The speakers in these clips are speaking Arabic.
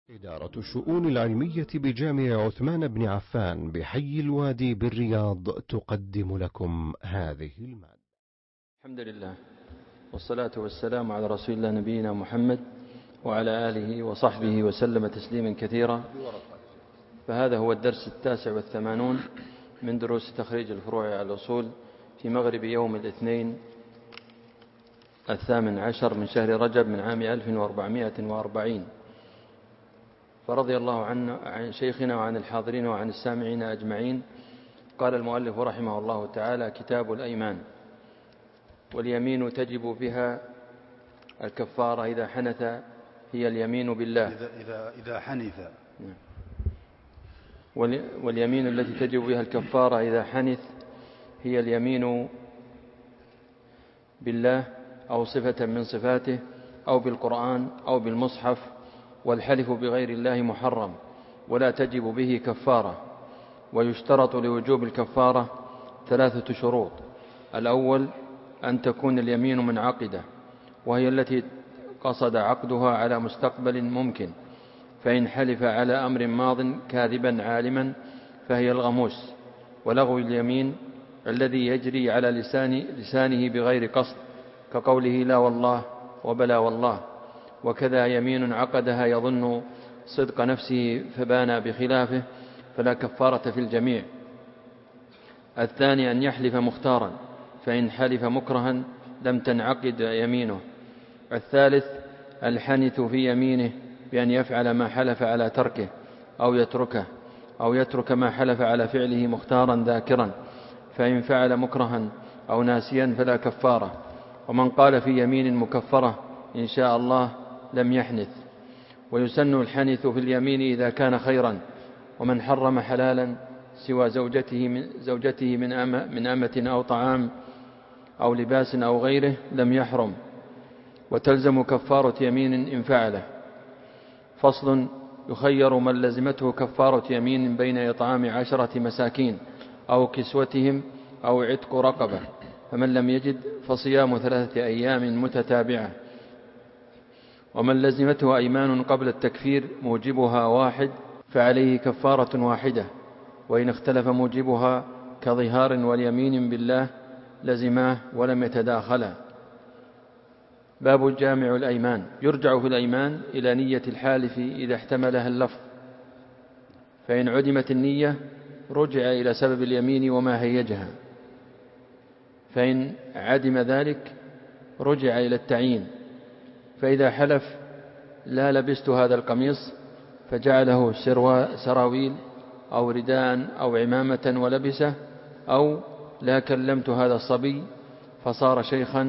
إدارة الشؤون العلمية بجامع عثمان بن عفان بحي الوادي بالرياض تقدم لكم هذه المادة. الحمد لله والصلاة والسلام على رسول الله نبينا محمد وعلى آله وصحبه وسلم تسليما كثيرا. فهذا هو الدرس 89 من دروس تخريج الفروع على الأصول في مغرب يوم الاثنين 18 من شهر رجب من عام 1440. فرضي الله عن شيخنا وعن الحاضرين وعن السامعين أجمعين. قال المؤلف رحمه الله تعالى: كتاب الأيمان. واليمين تجب بها الكفارة إذا حنث، هي اليمين بالله إذا حنث. واليمين التي تجب بها الكفارة إذا حنث هي اليمين بالله أو صفة من صفاته أو بالقرآن أو بالمصحف. والحلف بغير الله محرم ولا تجب به كفارة. ويشترط لوجوب الكفارة 3 شروط: الأول أن تكون اليمين منعقدة، وهي التي قصد عقدها على مستقبل ممكن، فإن حلف على أمر ماض كاذبا عالما فهي الغموس. ولغو اليمين الذي يجري على لسانه بغير قصد، كقوله لا والله وبلا والله. وكذا يمين عقدها يظن صدق نفسه فبان بخلافه، فلا كفارة في الجميع. الثاني أن يحلف مختارا، فإن حلف مكرها لم تنعقد يمينه. الثالث الحنث في يمينه بأن يفعل ما حلف على تركه أو يترك ما حلف على فعله مختارا ذاكرا، فإن فعل مكرها أو ناسيا فلا كفارة. ومن قال في يمين مكفرة إن شاء الله لم يحنث. ويسن الحنث في اليمين إذا كان خيرا. ومن حرم حلالا سوى زوجته من أمة أو طعام أو لباس أو غيره لم يحرم، وتلزم كفارة يمين إن فعله. فصل: يخير من لزمته كفارة يمين بين إطعام 10 مساكين أو كسوتهم أو عتق رقبة، فمن لم يجد فصيام 3 أيام متتابعة. ومن لزمته أيمان قبل التكفير موجبها واحد فعليه كفارة واحدة، وإن اختلف موجبها كظهار واليمين بالله لزماه ولم يتداخلا. باب جامع الأيمان. يرجع في الأيمان إلى نية الحالف إذا احتملها اللفظ، فإن عدمت النية رجع إلى سبب اليمين وما هيجها، فإن عدم ذلك رجع إلى التعيين. فإذا حلف لا لبست هذا القميص فجعله سراويل أو رداء أو عمامة ولبسه، أو لا كلمت هذا الصبي فصار شيخا،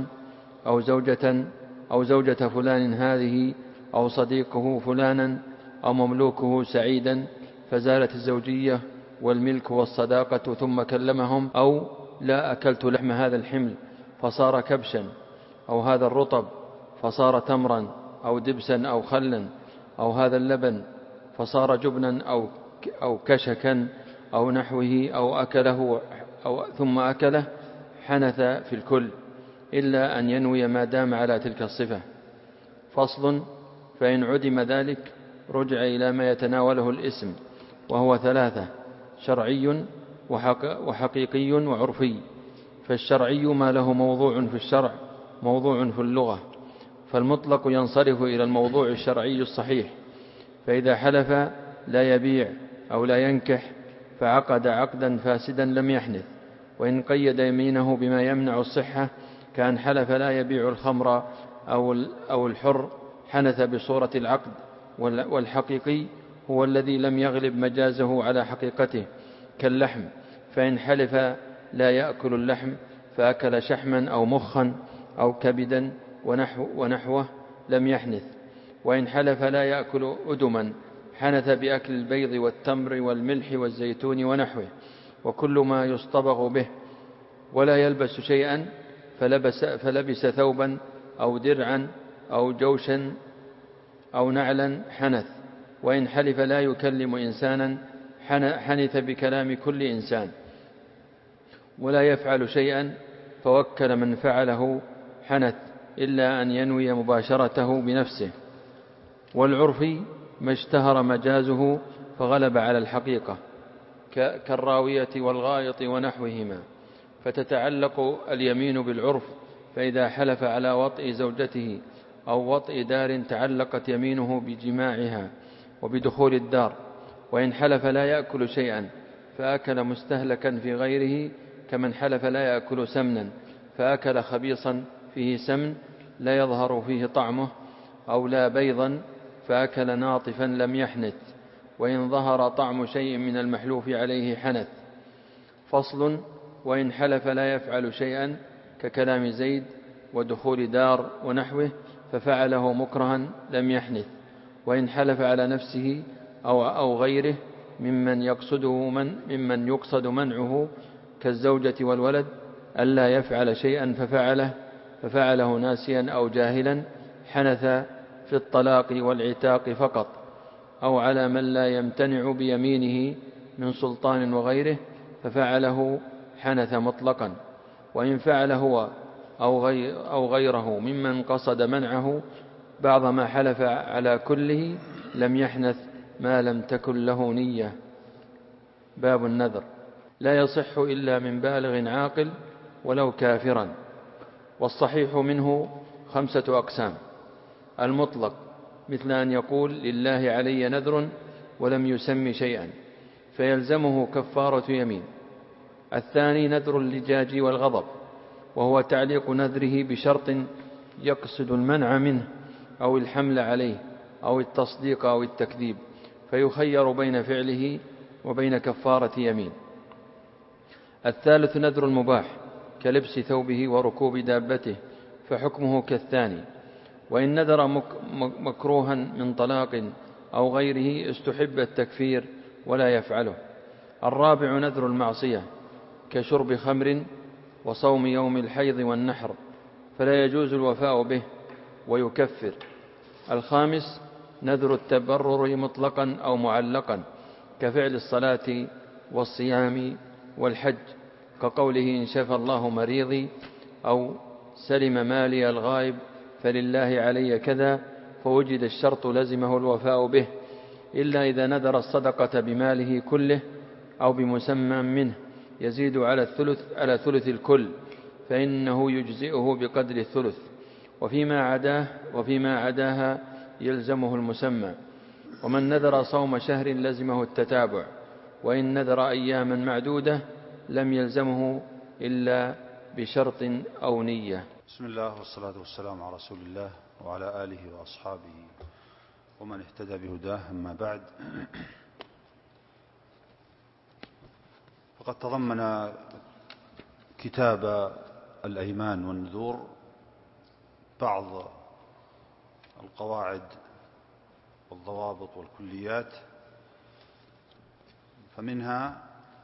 أو زوجة فلان هذه، أو صديقه فلانا، أو مملوكه سعيدا، فزالت الزوجية والملك والصداقة ثم كلمهم، أو لا أكلت لحم هذا الحمل فصار كبشا، أو هذا الرطب فصار تمرا أو دبسا أو خلا، أو هذا اللبن فصار جبنا أو كشكا أو نحوه، أو أكله ثم أكله، حنث في الكل إلا أن ينوي ما دام على تلك الصفة. فصل: فإن عدم ذلك رجع إلى ما يتناوله الاسم، وهو 3: شرعي وحقيقي وعرفي. فالشرعي ما له موضوع في الشرع موضوع في اللغة، فالمطلق ينصرف إلى الموضوع الشرعي الصحيح. فإذا حلف لا يبيع أو لا ينكح فعقد عقدا فاسدا لم يحنث. وإن قيد يمينه بما يمنع الصحة كان حلف لا يبيع الخمر أو الحر حنث بصورة العقد. والحقيقي هو الذي لم يغلب مجازه على حقيقته كاللحم، فإن حلف لا يأكل اللحم فأكل شحما أو مخا أو كبدا ونحوه لم يحنث. وإن حلف لا يأكل أدما حنث بأكل البيض والتمر والملح والزيتون ونحوه، وكل ما يصطبغ به. ولا يلبس شيئا فلبس ثوبا أو درعا أو جوشا أو نعلا حنث. وإن حلف لا يكلم إنسانا حنث بكلام كل إنسان. ولا يفعل شيئا فوكل من فعله حنث إلا أن ينوي مباشرته بنفسه. والعرفي ما اشتهر مجازه فغلب على الحقيقة كالراوية والغائط ونحوهما. فتتعلق اليمين بالعرف، فإذا حلف على وطئ زوجته أو وطئ دار تعلقت يمينه بجماعها وبدخول الدار. وإن حلف لا يأكل شيئا فأكل مستهلكا في غيره، كمن حلف لا يأكل سمنا فأكل خبيصا فيه سمن لا يظهر فيه طعمه، أو لا بيضا فأكل ناطفا لم يحنث، وإن ظهر طعم شيء من المحلوف عليه حنث. فصل: وإن حلف لا يفعل شيئا ككلام زيد ودخول دار ونحوه ففعله مكرها لم يحنث. وإن حلف على نفسه أو غيره ممن يقصد منعه كالزوجة والولد ألا يفعل شيئا ففعله ناسيا أو جاهلا حنث في الطلاق والعتاق فقط، أو على من لا يمتنع بيمينه من سلطان وغيره ففعله حنث مطلقا. وإن فعل هو أو غيره ممن قصد منعه بعض ما حلف على كله لم يحنث ما لم تكن له نية. باب النذر: لا يصح إلا من بالغ عاقل ولو كافرا. والصحيح منه 5 أقسام: المطلق، مثل أن يقول لله علي نذر ولم يسم شيئا فيلزمه كفارة يمين. الثاني نذر اللجاج والغضب، وهو تعليق نذره بشرط يقصد المنع منه أو الحمل عليه أو التصديق أو التكذيب، فيخير بين فعله وبين كفارة يمين. الثالث نذر المباح كلبس ثوبه وركوب دابته، فحكمه كالثاني. وإن نذر مكروها من طلاق أو غيره استحب التكفير ولا يفعله. الرابع نذر المعصية كشرب خمر وصوم يوم الحيض والنحر، فلا يجوز الوفاء به ويكفر. الخامس نذر التبرر مطلقا أو معلقا كفعل الصلاة والصيام والحج، كقوله إن شفى الله مريضي، أو سلم مالي الغائب فلله علي كذا، فوجد الشرط لزمه الوفاء به، إلا إذا نذر الصدقة بماله كله أو بمسمى منه يزيد على ثلث الكل، فإنه يجزئه بقدر الثلث. وفيما عداها يلزمه المسمى. ومن نذر صوم شهر لزمه التتابع، وإن نذر أياما معدودة لم يلزمه إلا بشرط أو نية. بسم الله والصلاة والسلام على رسول الله وعلى آله وأصحابه ومن اهتدى بهداه، أما بعد. فقد تضمن كتاب الأيمان والنذور بعض القواعد والضوابط والكليات، فمنها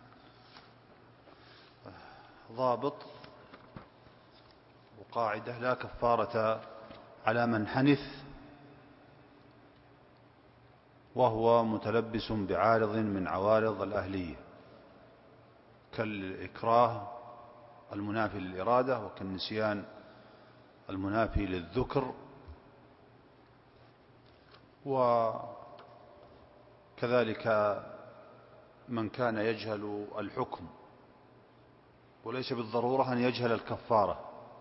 ضابط وقاعدة: لا كفارة على من حنث وهو متلبس بعارض من عوارض الأهلية، كالإكراه المنافي للإرادة، وكالنسيان المنافي للذكر، وكذلك من كان يجهل الحكم وليس بالضرورة أن يجهل الكفارة،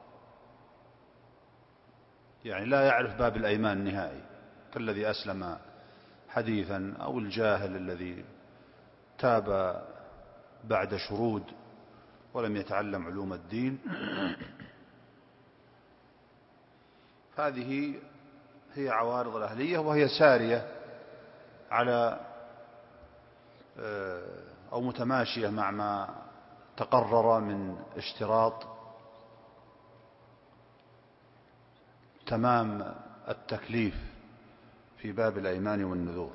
يعني لا يعرف باب الأيمان نهائي، كالذي أسلم حديثا، أو الجاهل الذي تاب بعد شرود ولم يتعلم علوم الدين. هذه هي عوارض الأهلية، وهي سارية على أو متماشية مع ما تقرر من اشتراط تمام التكليف في باب الأيمان والنذور.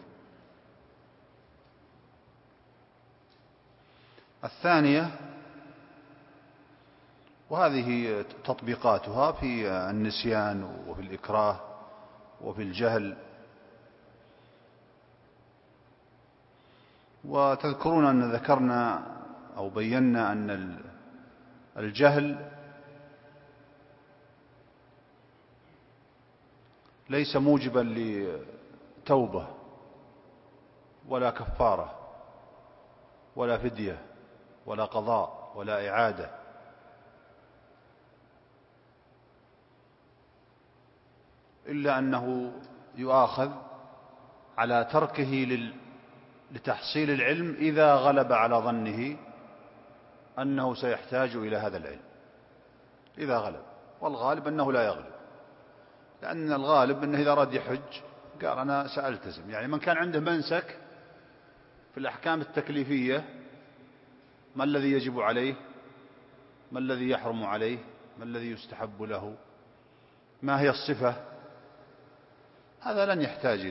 الثانية، وهذه تطبيقاتها في النسيان وفي الإكراه وفي الجهل، وتذكرون أن ذكرنا أو بينا أن الجهل ليس موجبا لتوبة ولا كفارة ولا فدية ولا قضاء ولا إعادة، إلا أنه يؤاخذ على تركه لتحصيل العلم إذا غلب على ظنه أنه سيحتاج إلى هذا العلم، إذا غلب، والغالب أنه لا يغلب، لأن الغالب أنه إذا أراد يحج قال أنا سألتزم. يعني من كان عنده منسك في الأحكام التكليفية، ما الذي يجب عليه، ما الذي يحرم عليه، ما الذي يستحب له، ما هي الصفة، هذا لن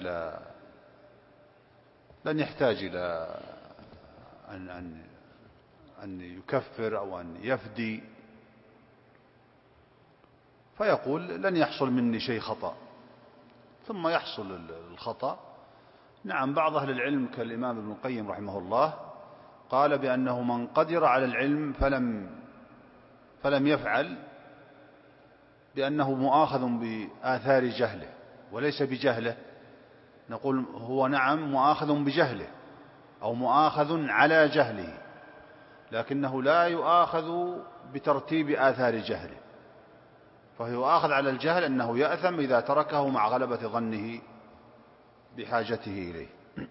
يحتاج إلى أن يكفر أو أن يفدي، فيقول لن يحصل مني شيء خطأ، ثم يحصل الخطأ. نعم، بعض أهل العلم كالإمام ابن القيم رحمه الله قال بأنه من قدر على العلم فلم يفعل، بأنه مؤاخذ بآثار جهله وليس بجهله. نقول هو نعم مؤاخذ بجهله أو مؤاخذ على جهله، لكنه لا يؤاخذ بترتيب آثار جهله، فهو يؤاخذ على الجهل أنه يأثم إذا تركه مع غلبة ظنه بحاجته إليه.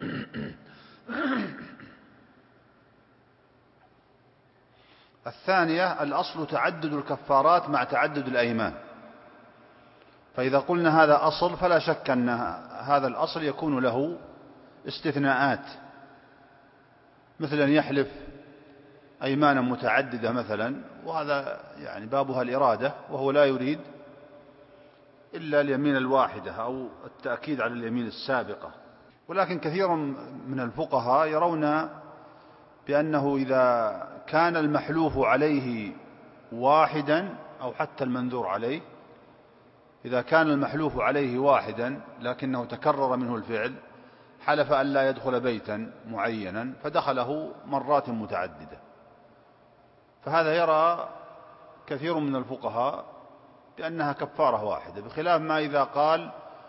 الثانية الأصل تعدد الكفارات مع تعدد الأيمان، فإذا قلنا هذا أصل فلا شك أن هذا الأصل يكون له استثناءات، مثل أن يحلف أيمانا متعددة مثلا، وهذا يعني بابها الإرادة، وهو لا يريد إلا اليمين الواحدة أو التأكيد على اليمين السابقة. ولكن كثير من الفقهاء يرون بأنه إذا كان المحلوف عليه واحدا أو حتى المنذور عليه، إذا كان المحلوف عليه واحدا لكنه تكرر منه الفعل، حلف أن لا يدخل بيتا معينا فدخله مرات متعددة، فهذا يرى كثير من الفقهاء بأنها كفارة واحدة، بخلاف ما إذا قال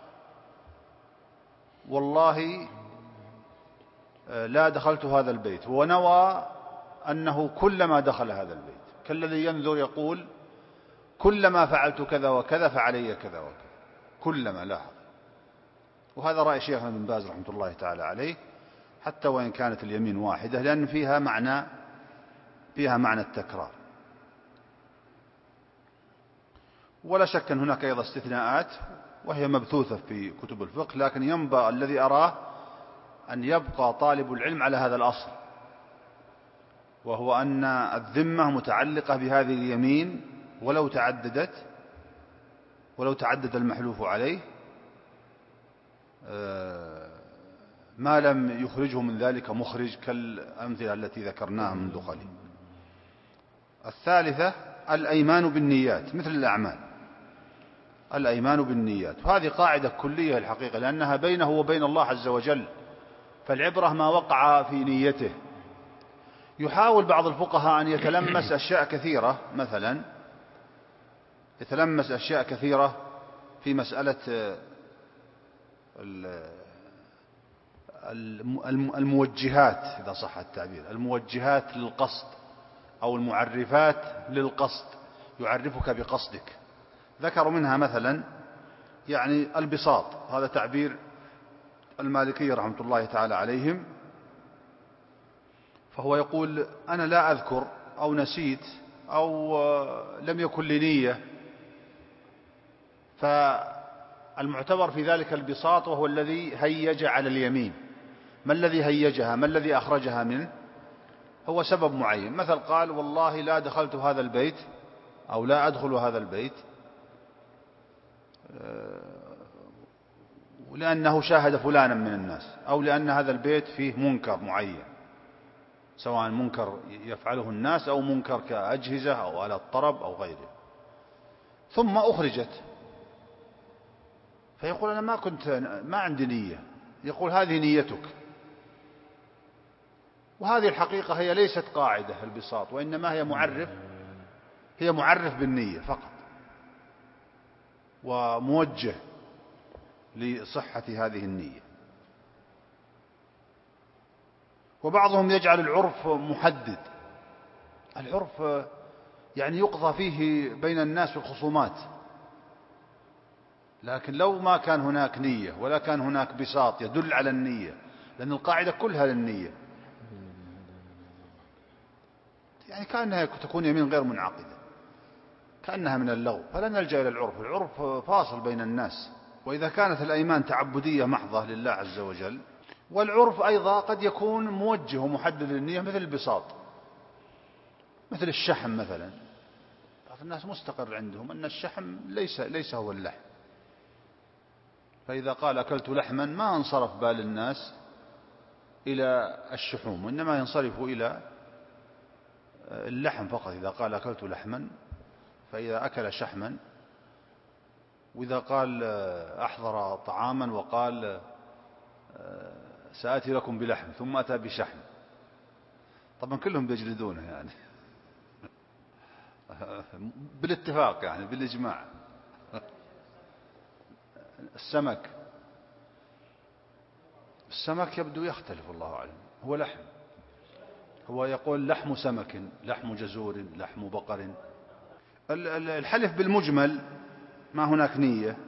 والله لا دخلت هذا البيت ونوى أنه كلما دخل هذا البيت، كالذي ينذر يقول كلما فعلت كذا وكذا فعلي كذا وكذا، كلما لاحظ. وهذا رأي شيخنا ابن باز رحمة الله تعالى عليه، حتى وإن كانت اليمين واحدة، لأن فيها معنى التكرار. ولا شك أن هناك أيضا استثناءات وهي مبثوثة في كتب الفقه، لكن ينبغي الذي أراه أن يبقى طالب العلم على هذا الأصل، وهو أن الذمة متعلقة بهذه اليمين ولو تعدد المحلوف عليه، ما لم يخرجه من ذلك مخرج كالأمثلة التي ذكرناها منذ قليل. الثالثة الأيمان بالنيات مثل الأعمال، الأيمان بالنيات، وهذه قاعدة كلية الحقيقة، لأنها بينه وبين الله عز وجل، فالعبرة ما وقع في نيته. يحاول بعض الفقهاء أن يتلمس أشياء كثيرة، مثلا يتلمس أشياء كثيرة في مسألة الموجهات، إذا صح التعبير، الموجهات للقصد أو المعرفات للقصد، يعرفك بقصدك. ذكروا منها مثلا يعني البساط، هذا تعبير المالكية رحمة الله تعالى عليهم، فهو يقول أنا لا أذكر أو نسيت أو لم يكن لي نية، فالمعتبر في ذلك البساط، وهو الذي هيج على اليمين. ما الذي هيجها، ما الذي أخرجها منه؟ هو سبب معين، مثل قال والله لا دخلت هذا البيت أو لا أدخل هذا البيت لأنه شاهد فلانا من الناس، أو لأن هذا البيت فيه منكر معين، سواء منكر يفعله الناس أو منكر كأجهزة أو آلات طرب أو غيره، ثم أخرجت، فيقول أنا ما عندي نية، يقول هذه نيتك. وهذه الحقيقة هي ليست قاعدة البساط، وإنما هي معرف بالنية فقط، وموجه لصحة هذه النية. وبعضهم يجعل العرف محدد. العرف يعني يقضى فيه بين الناس في الخصومات، لكن لو ما كان هناك نية ولا كان هناك بساط يدل على النية، لأن القاعدة كلها للنية، يعني كأنها تكون يمين غير منعقدة، كأنها من اللغو، فلا نلجأ إلى العرف. العرف فاصل بين الناس. وإذا كانت الأيمان تعبدية محضة لله عز وجل، والعرف أيضا قد يكون موجه ومحدد للنية، مثل البساط، مثل الشحم مثلا. بعض الناس مستقر عندهم أن الشحم ليس هو اللحم، فإذا قال أكلت لحما ما انصرف بال الناس إلى الشحوم، وإنما ينصرفوا إلى اللحم فقط. إذا قال أكلت لحما، فإذا أكل شحما. وإذا قال أحضر طعاما وقال سآتي لكم بلحم ثم أتى بشحم، طبعا كلهم بيجلدونه يعني بالاتفاق، يعني بالإجماع. السمك يبدو يختلف، الله أعلم. هو لحم، هو يقول لحم سمك، لحم جزور، لحم بقر. الحلف بالمجمل ما هناك نية،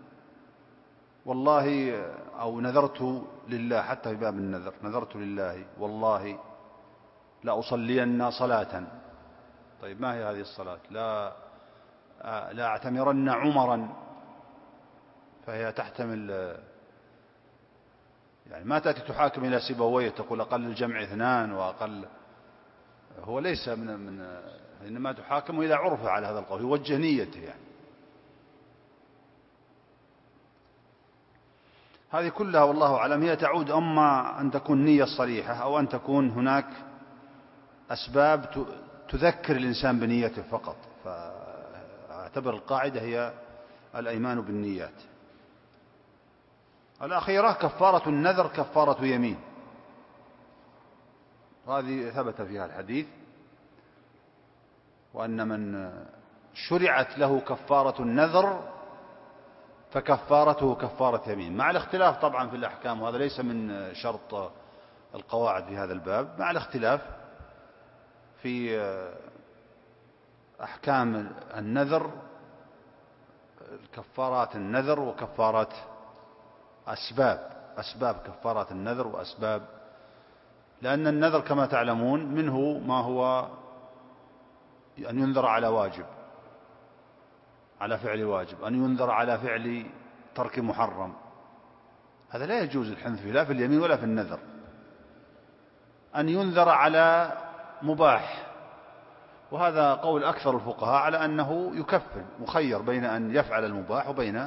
والله، أو نذرت لله، حتى في باب النذر، نذرت لله والله لا أصلين صلاة. طيب ما هي هذه الصلاة؟ لا أعتمرن عمرا، فهي تحتمل، يعني ما تأتي تحاكم إلى سيبويه تقول أقل الجمع 2 وأقل. هو ليس إنما تحاكم إلى عرفه على هذا القول، يوجه نيته يعني. هذه كلها والله أعلم هي تعود أما أن تكون نية صريحة، أو أن تكون هناك أسباب تذكر الإنسان بنيته فقط. فاعتبر القاعدة هي الأيمان بالنيات. الأخيرة كفارة النذر كفارة يمين، هذه ثبت فيها الحديث، وأن من شرعت له كفارة النذر فكفارته كفارة يمين، مع الاختلاف طبعا في الأحكام، وهذا ليس من شرط القواعد في هذا الباب، مع الاختلاف في أحكام النذر، كفارات النذر وكفارات أسباب كفارات النذر وأسباب. لأن النذر كما تعلمون منه ما هو أن ينذر على واجب، على فعل واجب، أن ينذر على فعل ترك محرم، هذا لا يجوز الحنث فيه لا في اليمين ولا في النذر. أن ينذر على مباح، وهذا قول أكثر الفقهاء على أنه يكفر، مخير بين أن يفعل المباح وبين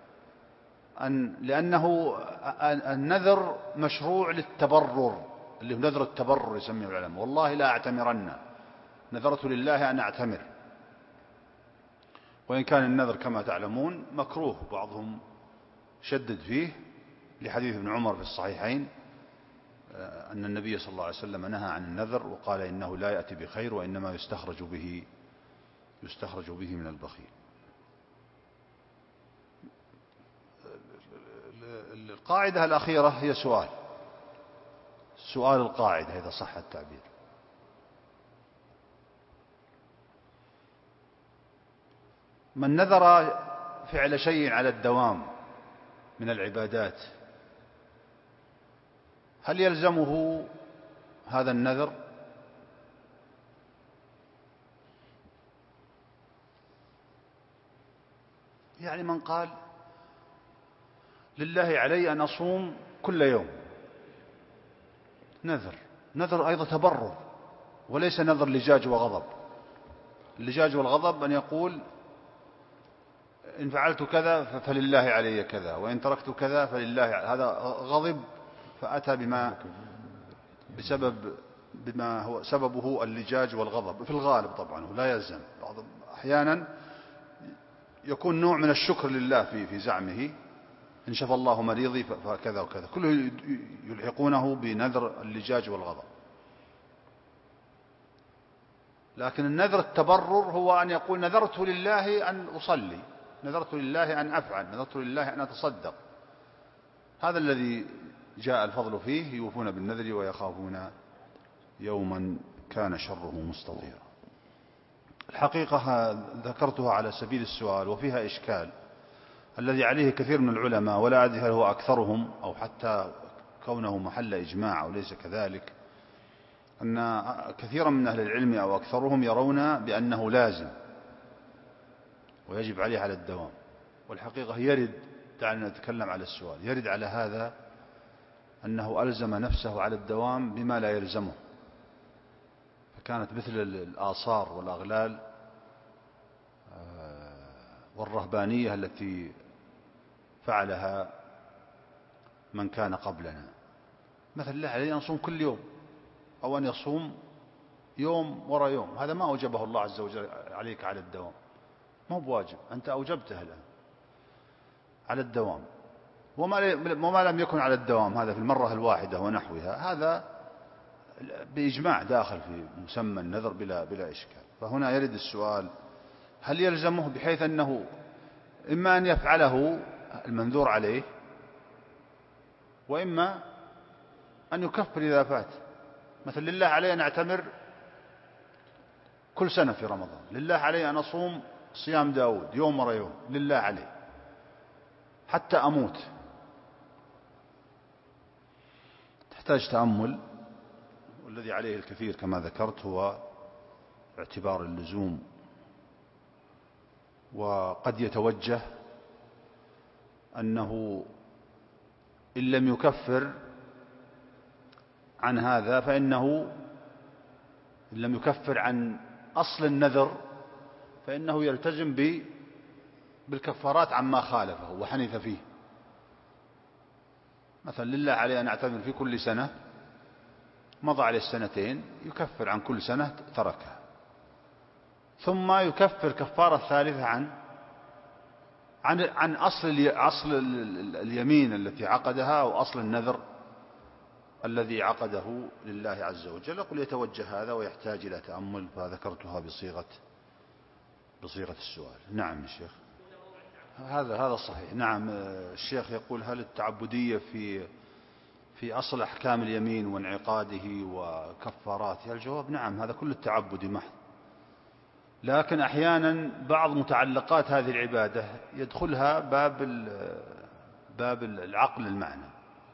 لأنه النذر مشروع للتبرر، اللي هو نذر التبرر يسميه العلماء. والله لا أعتمرن، نذرت لله أن أعتمر. وإن كان النذر كما تعلمون مكروه، بعضهم شدد فيه لحديث ابن عمر في الصحيحين أن النبي صلى الله عليه وسلم نهى عن النذر وقال إنه لا يأتي بخير وإنما يستخرج به من البخيل. القاعدة الأخيرة هي سؤال القاعدة إذا صح التعبير. من نذر فعل شيء على الدوام من العبادات، هل يلزمه هذا النذر؟ يعني من قال لله علي أن أصوم كل يوم، نذر أيضا تبرر، وليس نذر لجاج وغضب. اللجاج والغضب أن يقول إن فعلت كذا فلله علي كذا، وإن تركت كذا فلله، هذا غضب فأتى بما هو سببه اللجاج والغضب في الغالب، طبعا لا يلزم. أحيانا يكون نوع من الشكر لله في زعمه، إن شفى الله مريضي فكذا وكذا، كله يلحقونه بنذر اللجاج والغضب. لكن النذر التبرر هو أن يقول نذرت لله أن أصلي، نذرت لله أن أفعل، نذرت لله أن أتصدق. هذا الذي جاء الفضل فيه، يوفون بالنذر ويخافون يوما كان شره مستطيرا. الحقيقة ذكرتها على سبيل السؤال وفيها إشكال الذي عليه كثير من العلماء، ولا أدري هل هو أكثرهم أو حتى كونه محل إجماع أو ليس كذلك، أن كثيرا من أهل العلم أو أكثرهم يرون بأنه لازم ويجب عليه على الدوام. والحقيقة يرد، دعنا نتكلم على السؤال، يرد على هذا أنه ألزم نفسه على الدوام بما لا يلزمه، فكانت مثل الآثار والأغلال والرهبانية التي فعلها من كان قبلنا. مثلا عليه أن يصوم كل يوم أو أن يصوم يوم وراء يوم، هذا ما أوجبه الله عز وجل عليك على الدوام، ما هو بواجب، أنت أوجبته الآن على الدوام. وما لم يكن على الدوام هذا في المرة الواحدة ونحوها، هذا بإجماع داخل في مسمى النذر بلا إشكال. فهنا يرد السؤال هل يلزمه بحيث أنه إما أن يفعله المنذور عليه وإما أن يكفر إذا فات. مثل لله علي أن أعتمر كل سنة في رمضان، لله علي أن أصوم صيام داود يوم ورا يوم، لله علي حتى أموت. تحتاج تأمل، والذي عليه الكثير كما ذكرت هو اعتبار اللزوم. وقد يتوجه أنه إن لم يكفر عن هذا فإنه إن لم يكفر عن أصل النذر فإنه يلتزم بالكفارات عما خالفه وحنث فيه. مثلا لله عليه أن أعتمر في كل سنة، مضى عليه السنتين، يكفر عن كل سنة تركها، ثم يكفر كفارة ثالثة عن أصل اليمين التي عقدها أو أصل النذر الذي عقده لله عز وجل. يقول يتوجه هذا ويحتاج إلى تأمل، فذكرتها بصيغة السؤال. نعم يا شيخ، هذا صحيح. نعم الشيخ يقول هل التعبدية في أصل أحكام اليمين وانعقاده وكفاراتها؟ الجواب نعم، هذا كل التعبد محض، لكن أحيانا بعض متعلقات هذه العبادة يدخلها باب العقل المعنى.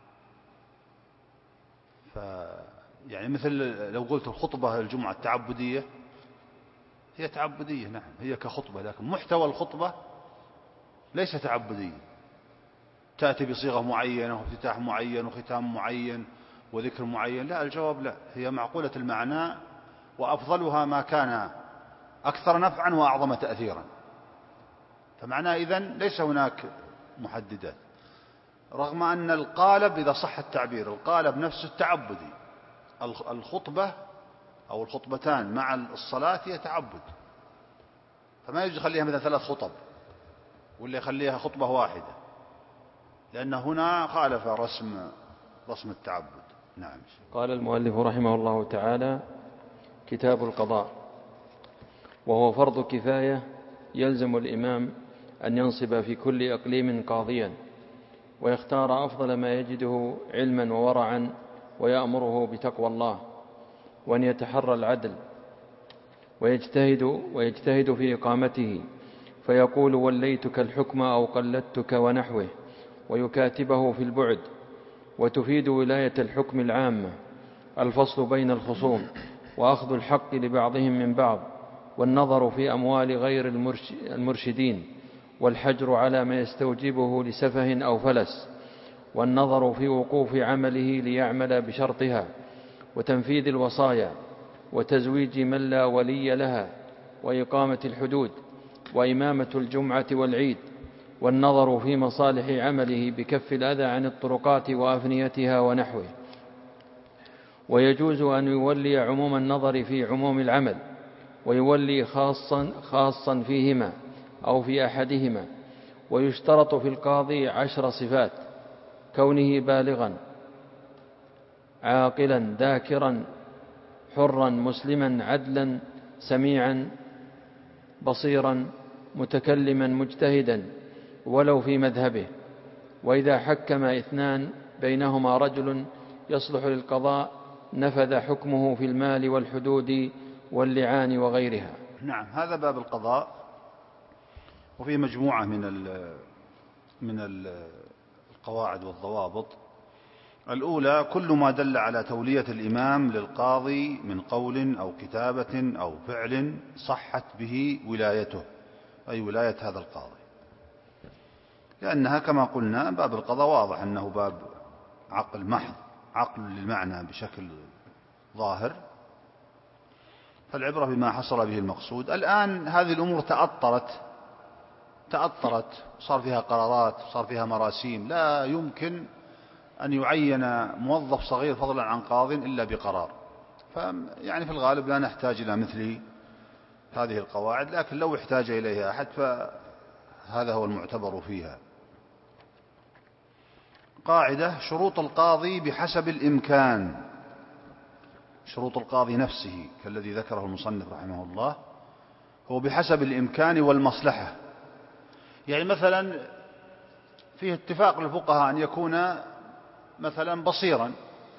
يعني مثل لو قلت الخطبة الجمعة التعبدية، هي تعبدية نعم، هي كخطبة، لكن محتوى الخطبة ليس تعبديا. تأتي بصيغة معينة وافتتاح معين وختام معين وذكر معين، لا، الجواب لا، هي معقولة المعنى، وأفضلها ما كان أكثر نفعا وأعظم تأثيرا. فمعناه إذن ليس هناك محددات، رغم أن القالب إذا صح التعبير القالب نفسه التعبدي. الخطبة أو الخطبتان مع الصلاة هي تعبد، فما يجوز يخليها مثلا 3 خطب ولا يخليها خطبة واحدة، لأن هنا خالف رسم التعبد. نعم. قال المؤلف رحمه الله تعالى: كتاب القضاء، وهو فرض كفاية يلزم الإمام أن ينصب في كل إقليم قاضيا، ويختار أفضل ما يجده علما وورعا، ويأمره بتقوى الله، وأن يتحرى العدل ويجتهد في إقامته، فيقول: وليتك الحكم أو قلدتك ونحوه، ويكاتبه في البعد. وتفيد ولاية الحكم العامة الفصل بين الخصوم، وأخذ الحق لبعضهم من بعض، والنظر في أموال غير المرشدين، والحجر على ما يستوجبه لسفه أو فلس، والنظر في وقوف عمله ليعمل بشرطها، وتنفيذ الوصايا، وتزويج من لا ولي لها، وإقامة الحدود، وإمامة الجمعة والعيد، والنظر في مصالح عمله بكف الأذى عن الطرقات وأفنيتها ونحوه. ويجوز أن يولي عموم النظر في عموم العمل، ويولي خاصا فيهما أو في أحدهما. ويشترط في القاضي 10 صفات: كونه بالغا، عاقلا، ذاكرا، حرا، مسلما، عدلا، سميعا، بصيرا، متكلما، مجتهدا ولو في مذهبه. وإذا حكم 2 بينهما رجل يصلح للقضاء نفذ حكمه في المال والحدود واللعان وغيرها. نعم، هذا باب القضاء، وفيه مجموعة من القواعد والضوابط. الأولى: كل ما دل على تولية الإمام للقاضي من قول أو كتابة أو فعل صحت به ولايته، أي ولاية هذا القاضي، لأنها كما قلنا باب القضاء واضح أنه باب عقل محض، عقل للمعنى بشكل ظاهر، فالعبرة بما حصل به المقصود. الآن هذه الأمور تأطرت، صار فيها قرارات، صار فيها مراسيم، لا يمكن أن يعين موظف صغير فضلا عن قاض إلا بقرار. يعني في الغالب لا نحتاج إلى مثل هذه القواعد، لكن لو احتاج إليها أحد فهذا هو المعتبر فيها. قاعدة: شروط القاضي بحسب الإمكان. شروط القاضي نفسه كالذي ذكره المصنف رحمه الله هو بحسب الإمكان والمصلحة. يعني مثلا فيه اتفاق للفقهاء أن يكون مثلا بصيرا.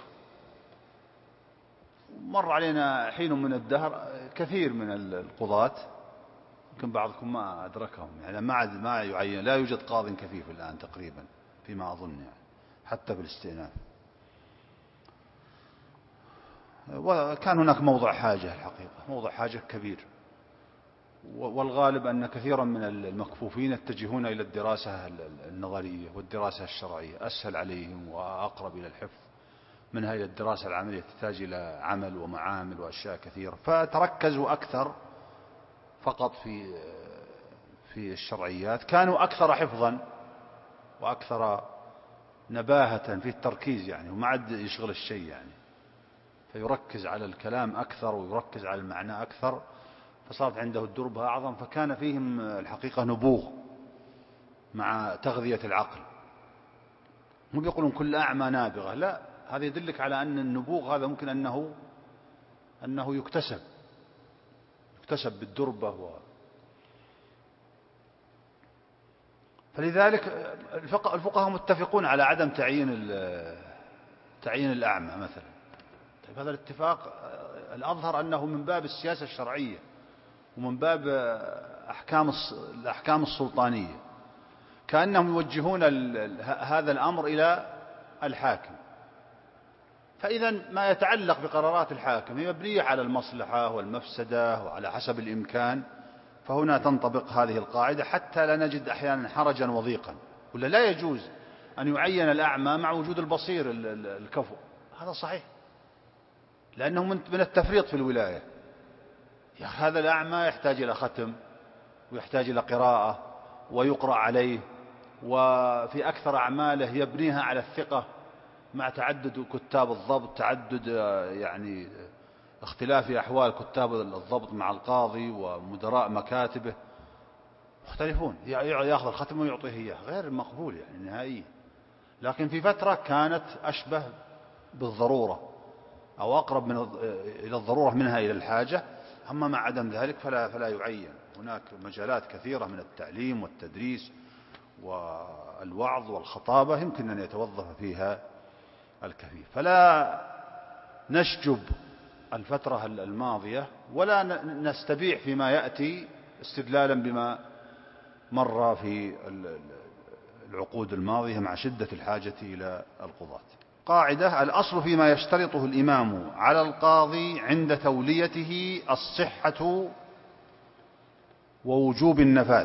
مر علينا حين من الدهر كثير من القضاة، يمكن بعضكم ما أدركهم، يعني ما يعين، لا يوجد قاض كفيف الآن تقريبا فيما أظن، يعني حتى بالاستئناف. وكان هناك موضع حاجة، الحقيقة موضع حاجة كبير، والغالب أن كثيرا من المكفوفين يتجهون إلى الدراسة النظرية والدراسة الشرعية، أسهل عليهم وأقرب إلى الحفظ منها إلى الدراسة العملية، تحتاج إلى عمل ومعامل وأشياء كثيرة، فتركزوا أكثر فقط في الشرعيات. كانوا أكثر حفظا وأكثر نباهة في التركيز، يعني وما عاد يشغل الشيء، يعني فيركز على الكلام أكثر ويركز على المعنى أكثر، فصارت عنده الدربة أعظم، فكان فيهم الحقيقة نبوغ مع تغذية العقل. مو بيقولون كل أعمى نابغة، لا، هذا يدلك على أن النبوغ هذا ممكن أنه يكتسب بالدربة فلذلك الفقهاء متفقون على عدم تعيين الأعمى مثلا. طيب هذا الاتفاق الأظهر أنه من باب السياسة الشرعية ومن باب الأحكام السلطانية، كأنهم يوجهون هذا الأمر إلى الحاكم. فإذا ما يتعلق بقرارات الحاكم هي مبنية على المصلحة والمفسدة وعلى حسب الإمكان، فهنا تنطبق هذه القاعدة، حتى لا نجد أحيانا حرجا وضيقا. ولا لا يجوز أن يعين الأعمى مع وجود البصير الكفو، هذا صحيح، لأنه من التفريط في الولاية. هذا الأعمى يحتاج إلى ختم ويحتاج إلى قراءة ويقرأ عليه، وفي أكثر أعماله يبنيها على الثقة مع تعدد كتاب الضبط، تعدد يعني اختلاف أحوال كتاب الضبط مع القاضي ومدراء مكاتبه مختلفون، يأخذ الختم ويعطيه إياه، غير مقبول يعني نهائيا. لكن في فترة كانت أشبه بالضرورة أو أقرب إلى الضرورة منها إلى الحاجة، أما مع عدم ذلك فلا يعين. هناك مجالات كثيرة من التعليم والتدريس والوعظ والخطابة يمكن أن يتوظف فيها الكفيف. فلا نشجب الفترة الماضية ولا نستبيح فيما يأتي استدلالا بما مر في العقود الماضية مع شدة الحاجة إلى القضاة. قاعدة: الأصل فيما يشترطه الإمام على القاضي عند توليته الصحة ووجوب النفاذ.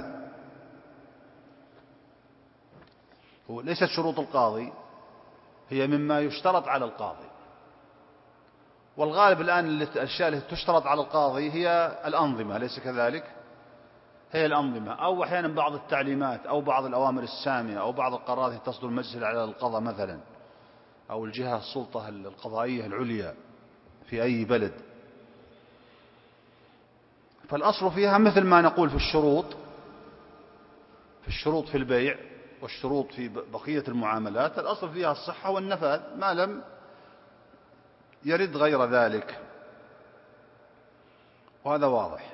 ليست شروط القاضي هي مما يشترط على القاضي، والغالب الآن الأشياء التي تشترط على القاضي هي الأنظمة، أليس كذلك؟ هي الأنظمة، أو أحيانا بعض التعليمات أو بعض الأوامر السامية أو بعض القرارات التي تصدر المجلس على القضاء مثلا، أو الجهة السلطة القضائية العليا في أي بلد. فالأصل فيها مثل ما نقول في الشروط في البيع والشروط في بقية المعاملات، الأصل فيها الصحة والنفاذ ما لم يرد غير ذلك، وهذا واضح.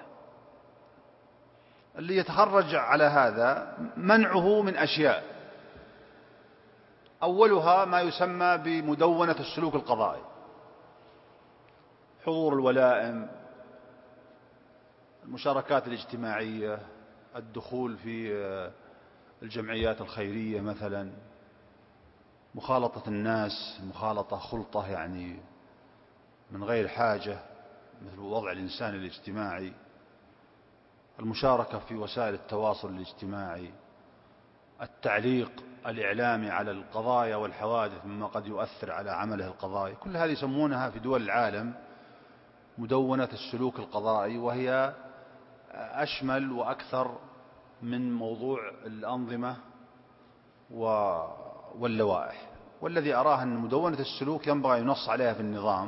اللي يتخرج على هذا منعه من أشياء، أولها ما يسمى بمدونة السلوك القضائي، حضور الولائم، المشاركات الاجتماعية، الدخول في الجمعيات الخيرية مثلا، مخالطة الناس، مخالطة خلطة يعني من غير حاجة، مثل وضع الإنسان الاجتماعي، المشاركة في وسائل التواصل الاجتماعي، التعليق الإعلامي على القضايا والحوادث مما قد يؤثر على عمله القضائي. كل هذه يسمونها في دول العالم مدونة السلوك القضائي، وهي أشمل وأكثر من موضوع الأنظمة واللوائح. والذي أراه أن مدونة السلوك ينبغي ينص عليها في النظام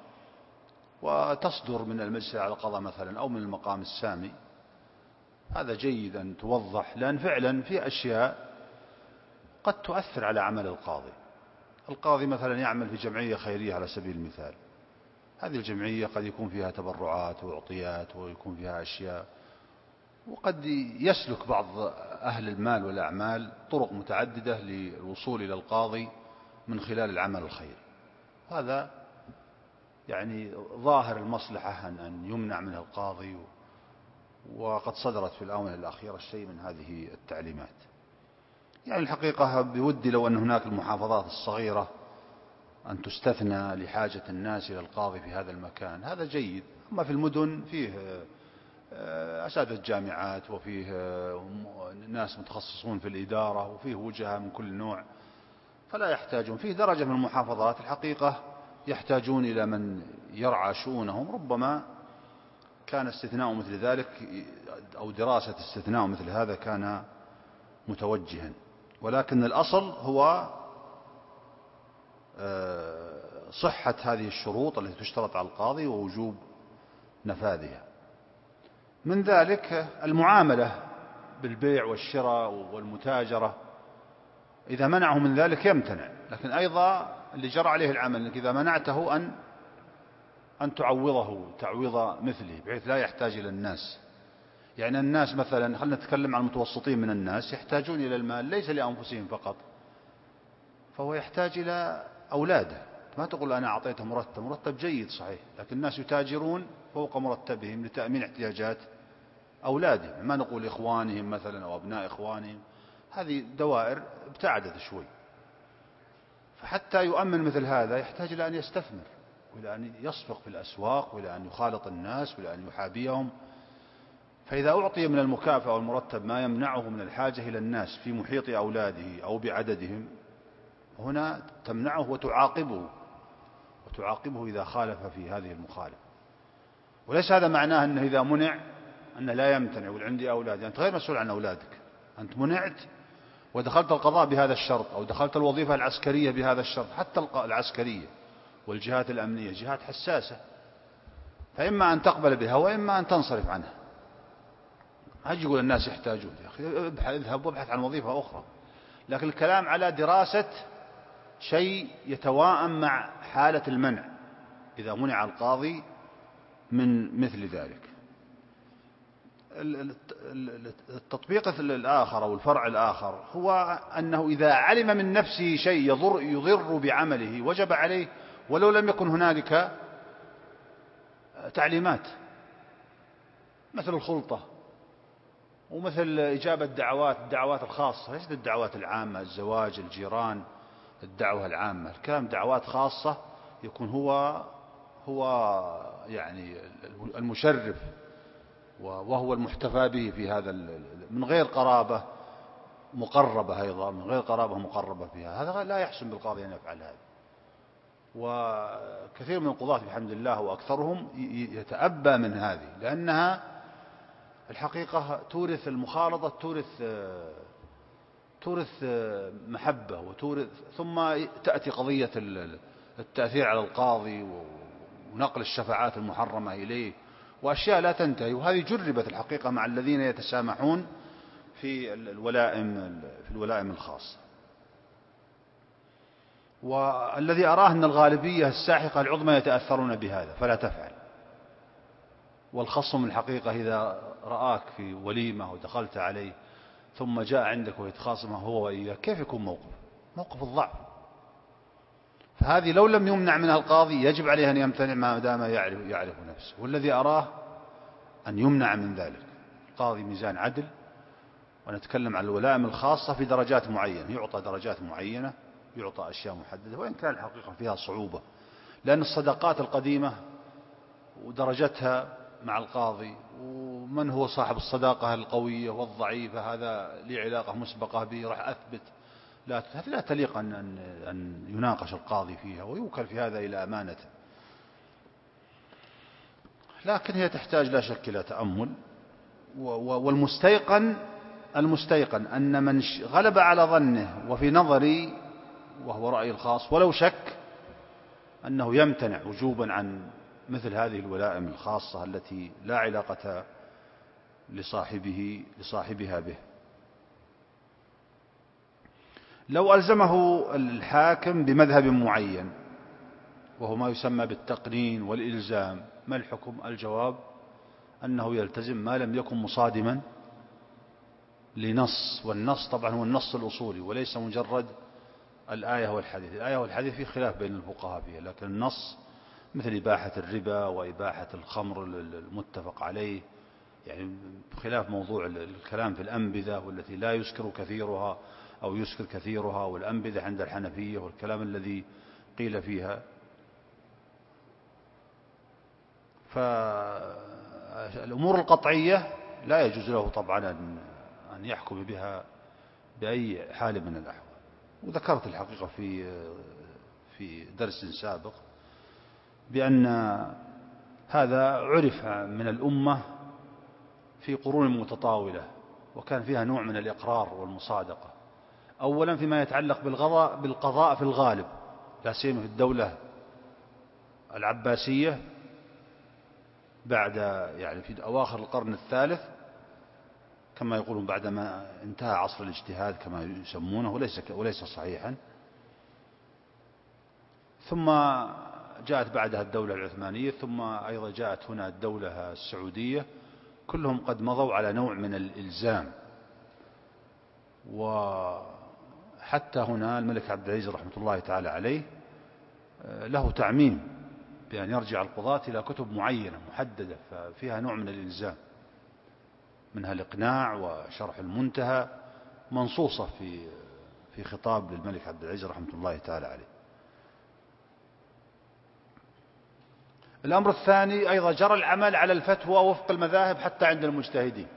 وتصدر من المجلس على القضاء مثلا أو من المقام السامي. هذا جيد أن توضح، لأن فعلا في أشياء قد تؤثر على عمل القاضي. القاضي مثلا يعمل في جمعية خيرية على سبيل المثال، هذه الجمعية قد يكون فيها تبرعات وعطيات ويكون فيها أشياء، وقد يسلك بعض أهل المال والأعمال طرق متعددة للوصول إلى القاضي من خلال العمل الخيري. هذا يعني ظاهر المصلحة أن يمنع منه القاضي، وقد صدرت في الآونة الأخيرة شيء من هذه التعليمات. يعني الحقيقة بودي لو أن هناك المحافظات الصغيرة أن تستثنى لحاجة الناس إلى القاضي في هذا المكان، هذا جيد. أما في المدن فيه أساتذة جامعات، وفيه ناس متخصصون في الإدارة، وفيه وجهة من كل نوع، فلا يحتاجون. فيه درجة من المحافظات الحقيقة يحتاجون إلى من يرعى شؤونهم. ربما كان استثناء مثل ذلك أو دراسة استثناء مثل هذا كان متوجها، ولكن الأصل هو صحة هذه الشروط التي تشترط على القاضي ووجوب نفاذها. من ذلك المعاملة بالبيع والشراء والمتاجرة، إذا منعه من ذلك يمتنع، لكن أيضا اللي جرى عليه العمل أنك إذا منعته أن تعوضه تعويض مثله، بحيث لا يحتاج إلى الناس. يعني الناس مثلا، خلينا نتكلم عن المتوسطين من الناس، يحتاجون إلى المال ليس لأنفسهم فقط، فهو يحتاج إلى أولاده. ما تقول أنا أعطيته مرتب جيد صحيح، لكن الناس يتاجرون فوق مرتبهم لتأمين احتياجات أولادهم، ما نقول إخوانهم مثلا أو أبناء إخوانهم، هذه دوائر ابتعدت شوي. فحتى يؤمن مثل هذا يحتاج إلى أن يستثمر، وإلى أن يصفق في الأسواق، وإلى أن يخالط الناس، وإلى أن يحابيهم. فإذا أعطي من المكافأة والمرتب ما يمنعه من الحاجة إلى الناس في محيط أولاده أو بعددهم، هنا تمنعه وتعاقبه إذا خالف في هذه المخالفة. وليس هذا معناه أنه إذا منع أنه لا يمتنع، يقول عندي أولاد، أنت غير مسؤول عن أولادك، أنت منعت ودخلت القضاء بهذا الشرط، أو دخلت الوظيفة العسكرية بهذا الشرط. حتى العسكرية والجهات الأمنية جهات حساسة، فإما أن تقبل بها وإما أن تنصرف عنها. هاجي يقول الناس يحتاجون، يا أخي اذهب وابحث عن وظيفة أخرى. لكن الكلام على دراسة شيء يتواءم مع حالة المنع، إذا منع القاضي من مثل ذلك. التطبيق الآخر أو الفرع الآخر هو أنه إذا علم من نفسه شيء يضر بعمله وجب عليه ولو لم يكن هنالك تعليمات، مثل الخلطة، ومثل إجابة الدعوات الخاصة، ليست الدعوات العامة، الزواج، الجيران، الدعوة العامة. الكلام دعوات خاصة يكون هو يعني المشرف وهو المحتفى به في هذا، من غير قرابة مقربة، أيضا من غير قرابة مقربة فيها، هذا لا يحسن بالقاضي أن يفعل هذا. وكثير من القضاة بحمد الله وأكثرهم يتأبى من هذه، لأنها الحقيقة تورث المخالطة، تورث محبة، ثم تأتي قضية التأثير على القاضي ونقل الشفاعات المحرمة إليه، وأشياء لا تنتهي. وهذه جربت الحقيقة مع الذين يتسامحون في الولائم الخاصة. والذي أراه أن الغالبية الساحقة العظمى يتأثرون بهذا فلا تفعل. والخصم الحقيقة إذا رآك في وليمة ودخلت عليه ثم جاء عندك ويتخاصمه هو وإياك، كيف يكون موقف الضعف؟ فهذه لو لم يمنع منها القاضي يجب عليه أن يمتنع ما دام يعرف نفسه. والذي أراه أن يمنع من ذلك. القاضي ميزان عدل، ونتكلم عن الولائم الخاصة في درجات معينة، يعطى درجات معينة، يعطى أشياء محددة، وإن كان الحقيقة فيها صعوبة، لأن الصداقات القديمة ودرجتها مع القاضي، ومن هو صاحب الصداقة القوية والضعيفة، هذا لي علاقة مسبقة به راح أثبت، لا تليق أن يناقش القاضي فيها ويوكل في هذا إلى أمانته. لكن هي تحتاج لا شك إلى تأمل. المستيقن أن من غلب على ظنه وفي نظري وهو رأيي الخاص ولو شك أنه يمتنع وجوبا عن مثل هذه الولائم الخاصة التي لا علاقة لصاحبها به. لو ألزمه الحاكم بمذهب معين وهو ما يسمى بالتقنين والإلزام، ما الحكم؟ الجواب أنه يلتزم ما لم يكن مصادما لنص، والنص طبعا هو النص الأصولي وليس مجرد الآية والحديث. الآية والحديث في خلاف بين الفقهاء فيها، لكن النص مثل إباحة الربا وإباحة الخمر المتفق عليه، يعني خلاف موضوع الكلام في الأنبذة والتي لا يسكر كثيرها أو يسكر كثيرها، والأنبذة عند الحنفية والكلام الذي قيل فيها. فالأمور القطعية لا يجوز له طبعا أن يحكم بها بأي حال من الأحوال. وذكرت الحقيقة في درس سابق بأن هذا عرف من الأمة في قرون متطاولة، وكان فيها نوع من الإقرار والمصادقة. أولا فيما يتعلق بالقضاء في الغالب، لا سيما في الدولة العباسية بعد يعني في أواخر القرن الثالث كما يقولون، بعدما انتهى عصر الاجتهاد كما يسمونه، وليس صحيحا. ثم جاءت بعدها الدولة العثمانية، ثم أيضا جاءت هنا الدولة السعودية، كلهم قد مضوا على نوع من الإلزام. وحتى هنا الملك عبد العزيز رحمة الله تعالى عليه له تعميم بأن يرجع القضاة إلى كتب معينة محددة فيها نوع من الإلزام، منها الإقناع وشرح المنتهى، منصوصة في خطاب للملك عبد العزيز رحمة الله تعالى عليه. الأمر الثاني أيضا جرى العمل على الفتوى وفق المذاهب حتى عند المجتهدين.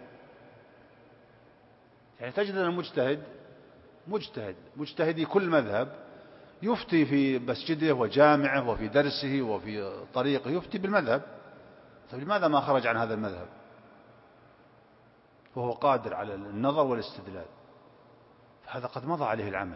يعني تجد أن المجتهد مجتهدي كل مذهب يفتي في مسجده وجامعه وفي درسه وفي طريقه يفتي بالمذهب. طيب لماذا ما خرج عن هذا المذهب وهو قادر على النظر والاستدلال؟ فهذا قد مضى عليه العمل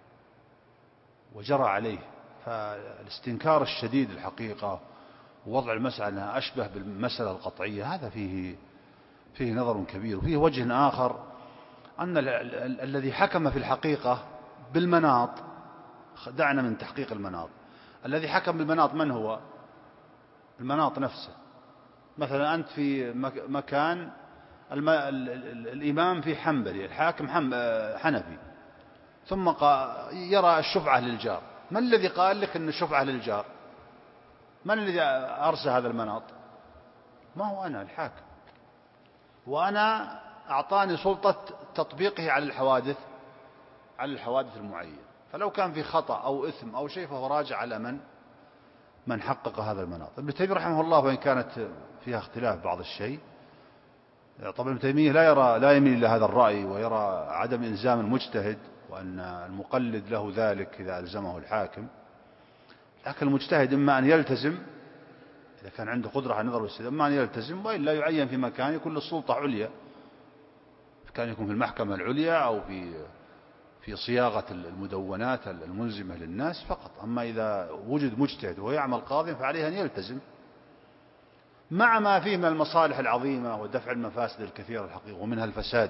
وجرى عليه. فالاستنكار الشديد الحقيقة ووضع المسألة أنها أشبه بالمسألة القطعية، هذا فيه نظر كبير. وفيه وجه آخر أن الذي حكم في الحقيقة بالمناط، دعنا من تحقيق المناط، الذي حكم بالمناط من هو؟ المناط نفسه. مثلا أنت في مكان الإمام في حنبلي، الحاكم حنفي، ثم يرى الشفعة للجار. من الذي قال لك أن الشفعة للجار؟ من الذي أرسى هذا المناط؟ ما هو أنا الحاكم، وأنا أعطاني سلطة تطبيقه على الحوادث المعينة. فلو كان في خطأ أو إثم أو شيء فهو راجع على من حقق هذا المناط. ابن تيمية رحمه الله وإن كانت فيها اختلاف بعض الشيء، طبعا ابن تيمية لا يميل إلى هذا الرأي، ويرى عدم إلزام المجتهد وأن المقلد له ذلك إذا ألزمه الحاكم. لكن المجتهد إما أن يلتزم إذا كان عنده قدرة على النظر والاستدلال، إما أن يلتزم وإلا يعين في مكان يكون السلطة عليا، كان يكون في المحكمة العليا أو في صياغة المدونات الملزمة للناس فقط. أما إذا وجد مجتهد وهو يعمل قاضيا فعليه أن يلتزم مع ما فيه من المصالح العظيمة ودفع المفاسد الكثيرة الحقيقة، ومنها الفساد،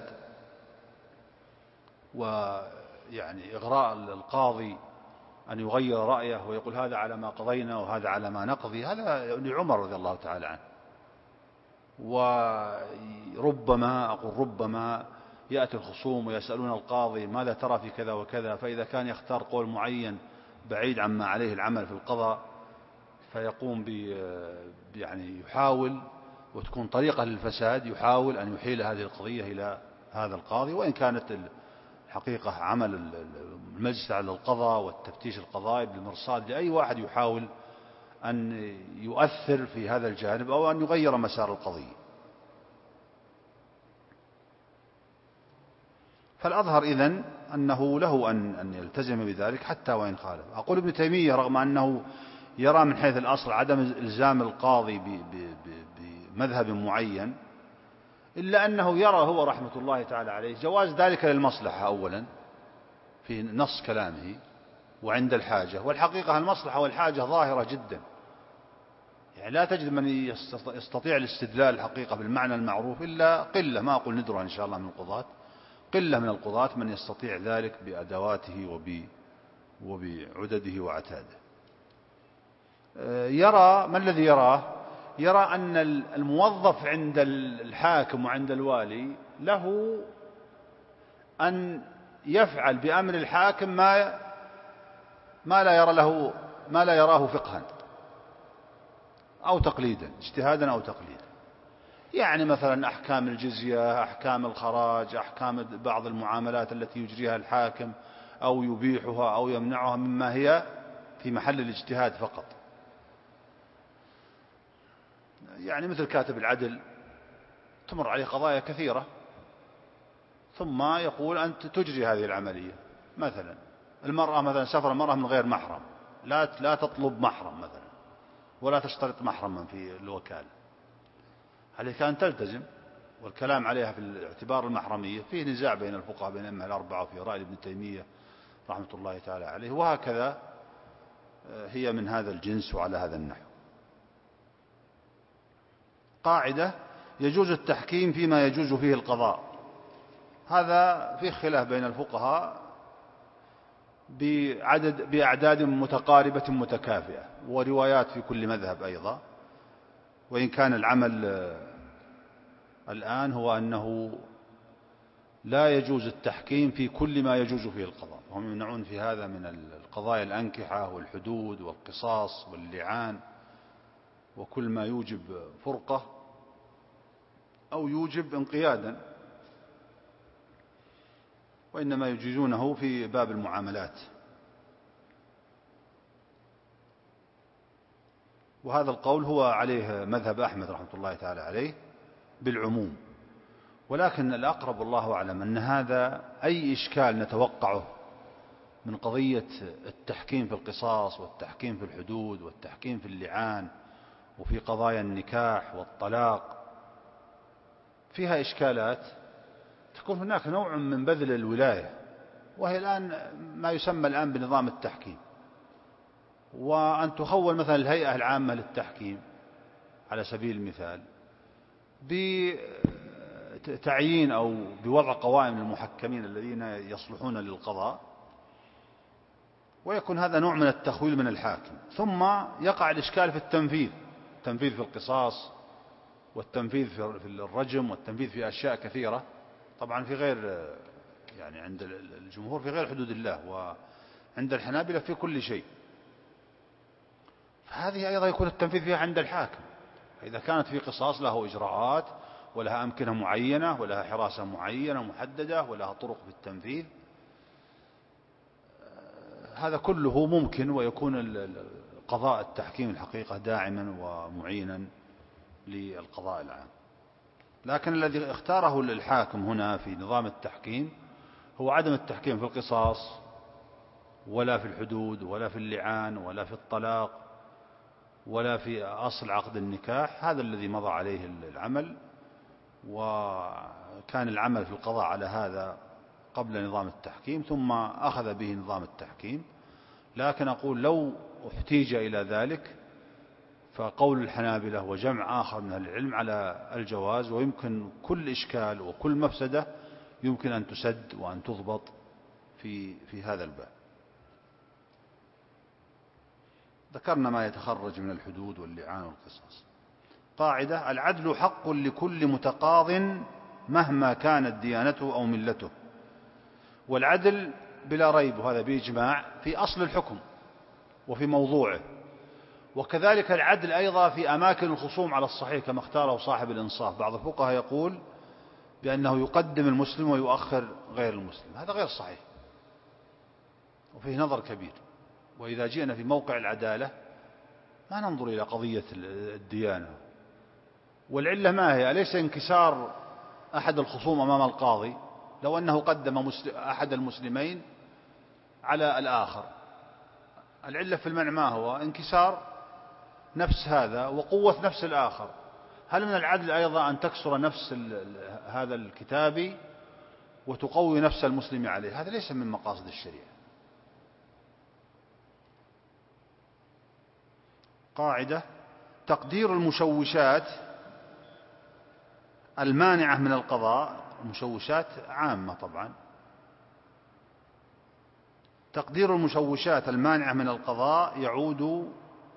ويعني إغراء القاضي أن يغير رأيه ويقول هذا على ما قضينا وهذا على ما نقضي، هذا لعمر رضي الله تعالى عنه. وربما يأتي الخصوم ويسألون القاضي ماذا ترى في كذا وكذا، فإذا كان يختار قول معين بعيد عما عليه العمل في القضاء، فيقوم يعني يحاول، وتكون طريقة للفساد، يحاول أن يحيل هذه القضية إلى هذا القاضي، وإن كانت الحقيقة عمل المجلس على القضاء والتفتيش القضائي بالمرصاد لأي واحد يحاول أن يؤثر في هذا الجانب أو أن يغير مسار القضية. فالأظهر إذن أنه له أن يلتزم بذلك حتى وإن خالف. أقول ابن تيمية رغم أنه يرى من حيث الأصل عدم إلزام القاضي بمذهب معين، إلا أنه يرى هو رحمة الله تعالى عليه جواز ذلك للمصلحة أولا في نص كلامه وعند الحاجة، والحقيقة المصلحة والحاجة ظاهرة جدا، يعني لا تجد من يستطيع الاستدلال الحقيقة بالمعنى المعروف إلا قلة، ما أقول ندرة إن شاء الله من القضاة، قلة من القضاة من يستطيع ذلك بأدواته وبعدده وعتاده. يرى ما الذي يراه؟ يرى أن الموظف عند الحاكم وعند الوالي له أن يفعل بأمر الحاكم ما لا يراه فقها أو تقليدا، اجتهادا أو تقليدا. يعني مثلا أحكام الجزية، أحكام الخراج، أحكام بعض المعاملات التي يجريها الحاكم أو يبيحها أو يمنعها مما هي في محل الاجتهاد فقط. يعني مثل كاتب العدل تمر عليه قضايا كثيرة ثم يقول أنت تجري هذه العملية، مثلا المرأة، مثلا سفر المرأة من غير محرم، لا تطلب محرم مثلا، ولا تشترط محرما في الوكالة، عليك أن تلتزم، والكلام عليها في الاعتبار المحرمية فيه نزاع بين الفقهاء بين الأئمة الأربعة وفي رأي ابن تيمية رحمة الله تعالى عليه، وهكذا هي من هذا الجنس وعلى هذا النحو. قاعدة: يجوز التحكيم فيما يجوز فيه القضاء. هذا فيه خلاف بين الفقهاء بأعداد متقاربة متكافئة، وروايات في كل مذهب أيضا، وإن كان العمل الآن هو أنه لا يجوز التحكيم في كل ما يجوز فيه القضاء، وهم يمنعون في هذا من القضايا الأنكحة والحدود والقصاص واللعان وكل ما يوجب فرقة أو يوجب انقيادا، وإنما يجيزونه في باب المعاملات. وهذا القول هو عليه مذهب أحمد رحمة الله تعالى عليه بالعموم، ولكن الأقرب والله أعلم أن هذا أي إشكال نتوقعه من قضية التحكيم في القصاص والتحكيم في الحدود والتحكيم في اللعان وفي قضايا النكاح والطلاق فيها إشكالات، تكون هناك نوع من بذل الولاية، وهي الآن ما يسمى الآن بنظام التحكيم، وأن تخول مثلا الهيئة العامة للتحكيم على سبيل المثال بتعيين أو بوضع قوائم للمحكمين الذين يصلحون للقضاء، ويكون هذا نوع من التخويل من الحاكم، ثم يقع الإشكال في التنفيذ في القصاص والتنفيذ في الرجم والتنفيذ في أشياء كثيرة، طبعا في غير، يعني عند الجمهور في غير حدود الله، وعند الحنابلة في كل شيء، فهذه أيضا يكون التنفيذ فيها عند الحاكم. إذا كانت في قصاص له إجراءات ولها أمكنة معينة ولها حراسة معينة محددة ولها طرق في التنفيذ، هذا كله ممكن، ويكون قضاء التحكيم الحقيقة داعما ومعينا للقضاء العام. لكن الذي اختاره الحاكم هنا في نظام التحكيم هو عدم التحكيم في القصاص ولا في الحدود ولا في اللعان ولا في الطلاق ولا في أصل عقد النكاح. هذا الذي مضى عليه العمل، وكان العمل في القضاء على هذا قبل نظام التحكيم، ثم أخذ به نظام التحكيم. لكن أقول لو احتيج إلى ذلك فقول الحنابلة وجمع آخر من العلم على الجواز، ويمكن كل إشكال وكل مفسدة يمكن أن تسد وأن تضبط في هذا الباب. ذكرنا ما يتخرج من الحدود واللعان والقصاص. قاعدة: العدل حق لكل متقاض مهما كانت ديانته أو ملته. والعدل بلا ريب، وهذا بإجماع، في أصل الحكم، وفي موضوعه. وكذلك العدل أيضا في أماكن الخصوم على الصحيح كما اختاره صاحب الإنصاف. بعض الفقهاء يقول بأنه يقدم المسلم ويؤخر غير المسلم، هذا غير صحيح وفيه نظر كبير. وإذا جئنا في موقع العدالة ما ننظر إلى قضية الديانة، والعلة ما هي؟ أليس انكسار أحد الخصوم أمام القاضي لو أنه قدم أحد المسلمين على الآخر؟ العلة في المنع ما هو؟ انكسار نفس هذا وقوة نفس الآخر. هل من العدل أيضا أن تكسر نفس هذا الكتابي وتقوي نفس المسلم عليه؟ هذا ليس من مقاصد الشريعة. قاعدة: تقدير المشوشات المانعة من القضاء، المشوشات عامة طبعا، تقدير المشوشات المانعة من القضاء يعود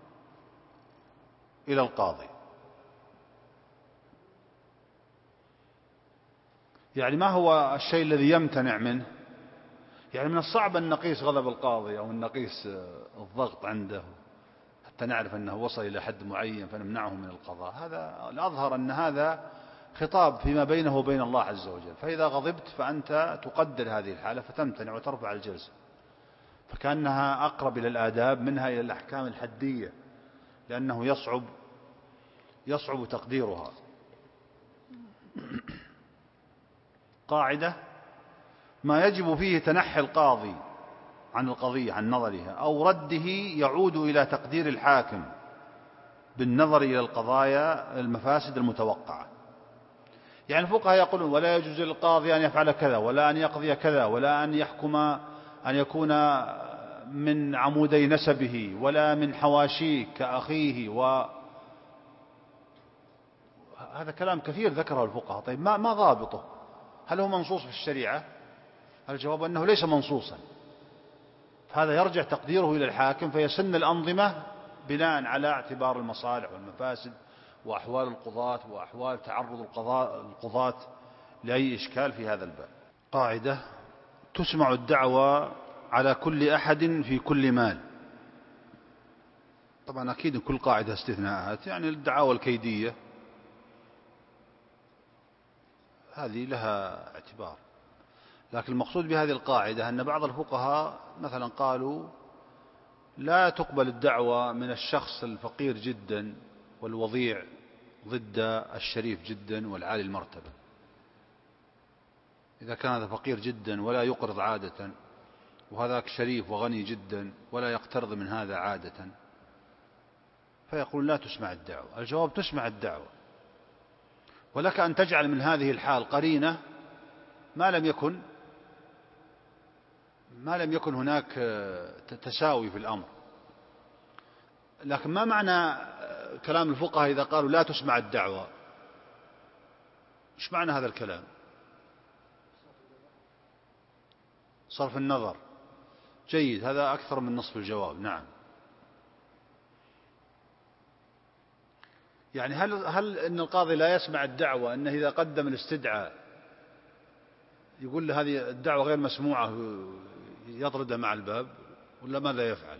إلى القاضي. يعني ما هو الشيء الذي يمتنع منه؟ يعني من الصعب أن نقيس غضب القاضي أو أن نقيس الضغط عنده حتى نعرف أنه وصل إلى حد معين فنمنعه من القضاء. هذا الأظهر أن هذا خطاب فيما بينه وبين الله عز وجل، فإذا غضبت فأنت تقدر هذه الحالة فتمتنع وترفع الجلسة، فكأنها أقرب إلى الآداب منها إلى الأحكام الحدية، لأنه يصعب تقديرها. قاعدة: ما يجب فيه تنحي القاضي عن القضية عن نظرها أو رده يعود إلى تقدير الحاكم بالنظر إلى القضايا المفاسد المتوقعة. يعني الفقهاء يقولون ولا يجوز للقاضي أن يفعل كذا ولا أن يقضي كذا ولا أن يحكم أن يكون من عمودي نسبه ولا من حواشيه كأخيه، هذا كلام كثير ذكره الفقهاء. طيب ما ضابطه؟ هل هو منصوص في الشريعة؟ الجواب أنه ليس منصوصا، هذا يرجع تقديره إلى الحاكم فيسن الأنظمة بناء على اعتبار المصالح والمفاسد وأحوال القضاة وأحوال تعرض القضاة لأي إشكال في هذا الباب. قاعدة: تسمع الدعوة على كل أحد في كل مال. طبعا أكيد كل قاعدة استثناءات، يعني الدعاوى الكيدية هذه لها اعتبار، لكن المقصود بهذه القاعدة أن بعض الفقهاء مثلا قالوا لا تقبل الدعوة من الشخص الفقير جدا والوضيع ضد الشريف جدا والعالي المرتبة. إذا كان هذا فقير جدا ولا يقرض عادة وهذاك شريف وغني جدا ولا يقترض من هذا عادة، فيقول لا تسمع الدعوة. الجواب: تسمع الدعوة، ولك أن تجعل من هذه الحال قرينة ما لم يكن هناك تساوي في الأمر. لكن ما معنى كلام الفقهاء إذا قالوا لا تسمع الدعوة؟ إيش معنى هذا الكلام؟ صرف النظر. جيد، هذا أكثر من نصف الجواب. نعم. يعني هل إن القاضي لا يسمع الدعوة أنه إذا قدم الاستدعاء يقول له هذه الدعوة غير مسموعة يطردها مع الباب، ولا ماذا يفعل؟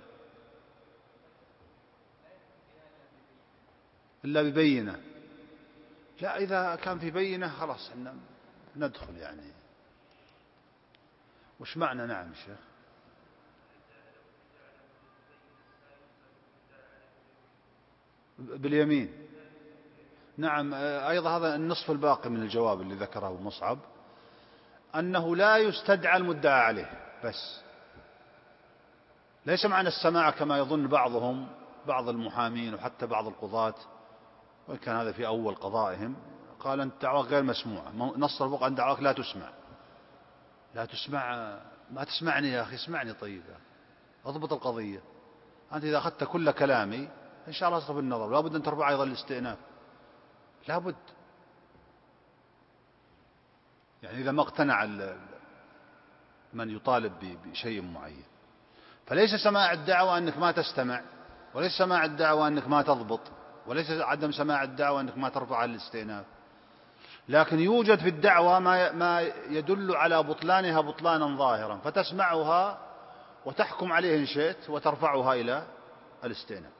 إلا ببينة. لا، إذا كان في بينة خلاص ندخل. يعني وش معنى؟ نعم الشيخ. باليمين. نعم، أيضا هذا النصف الباقي من الجواب اللي ذكره مصعب، أنه لا يستدعى المدعى عليه بس، ليس معنى السماع كما يظن بعض المحامين وحتى بعض القضاة، وإن كان هذا في أول قضائهم، قال أنت دعواك غير مسموعة. نص الفقهاء أن دعواك لا تسمع. لا تسمع؟ ما تسمعني يا أخي، اسمعني. طيب اضبط القضية. أنت إذا أخذت كل كلامي إن شاء الله أصرف النظر، لابد أن ترفع أيضا الاستئناف، لابد. يعني إذا ما اقتنع من يطالب بشيء معين. فليس سماع الدعوة أنك ما تستمع، وليس سماع الدعوة أنك ما تضبط، وليس عدم سماع الدعوة أنك ما ترفع الاستئناف، لكن يوجد في الدعوة ما يدل على بطلانها بطلانا ظاهرا، فتسمعها وتحكم عليه إن شئت وترفعها إلى الاستئناف.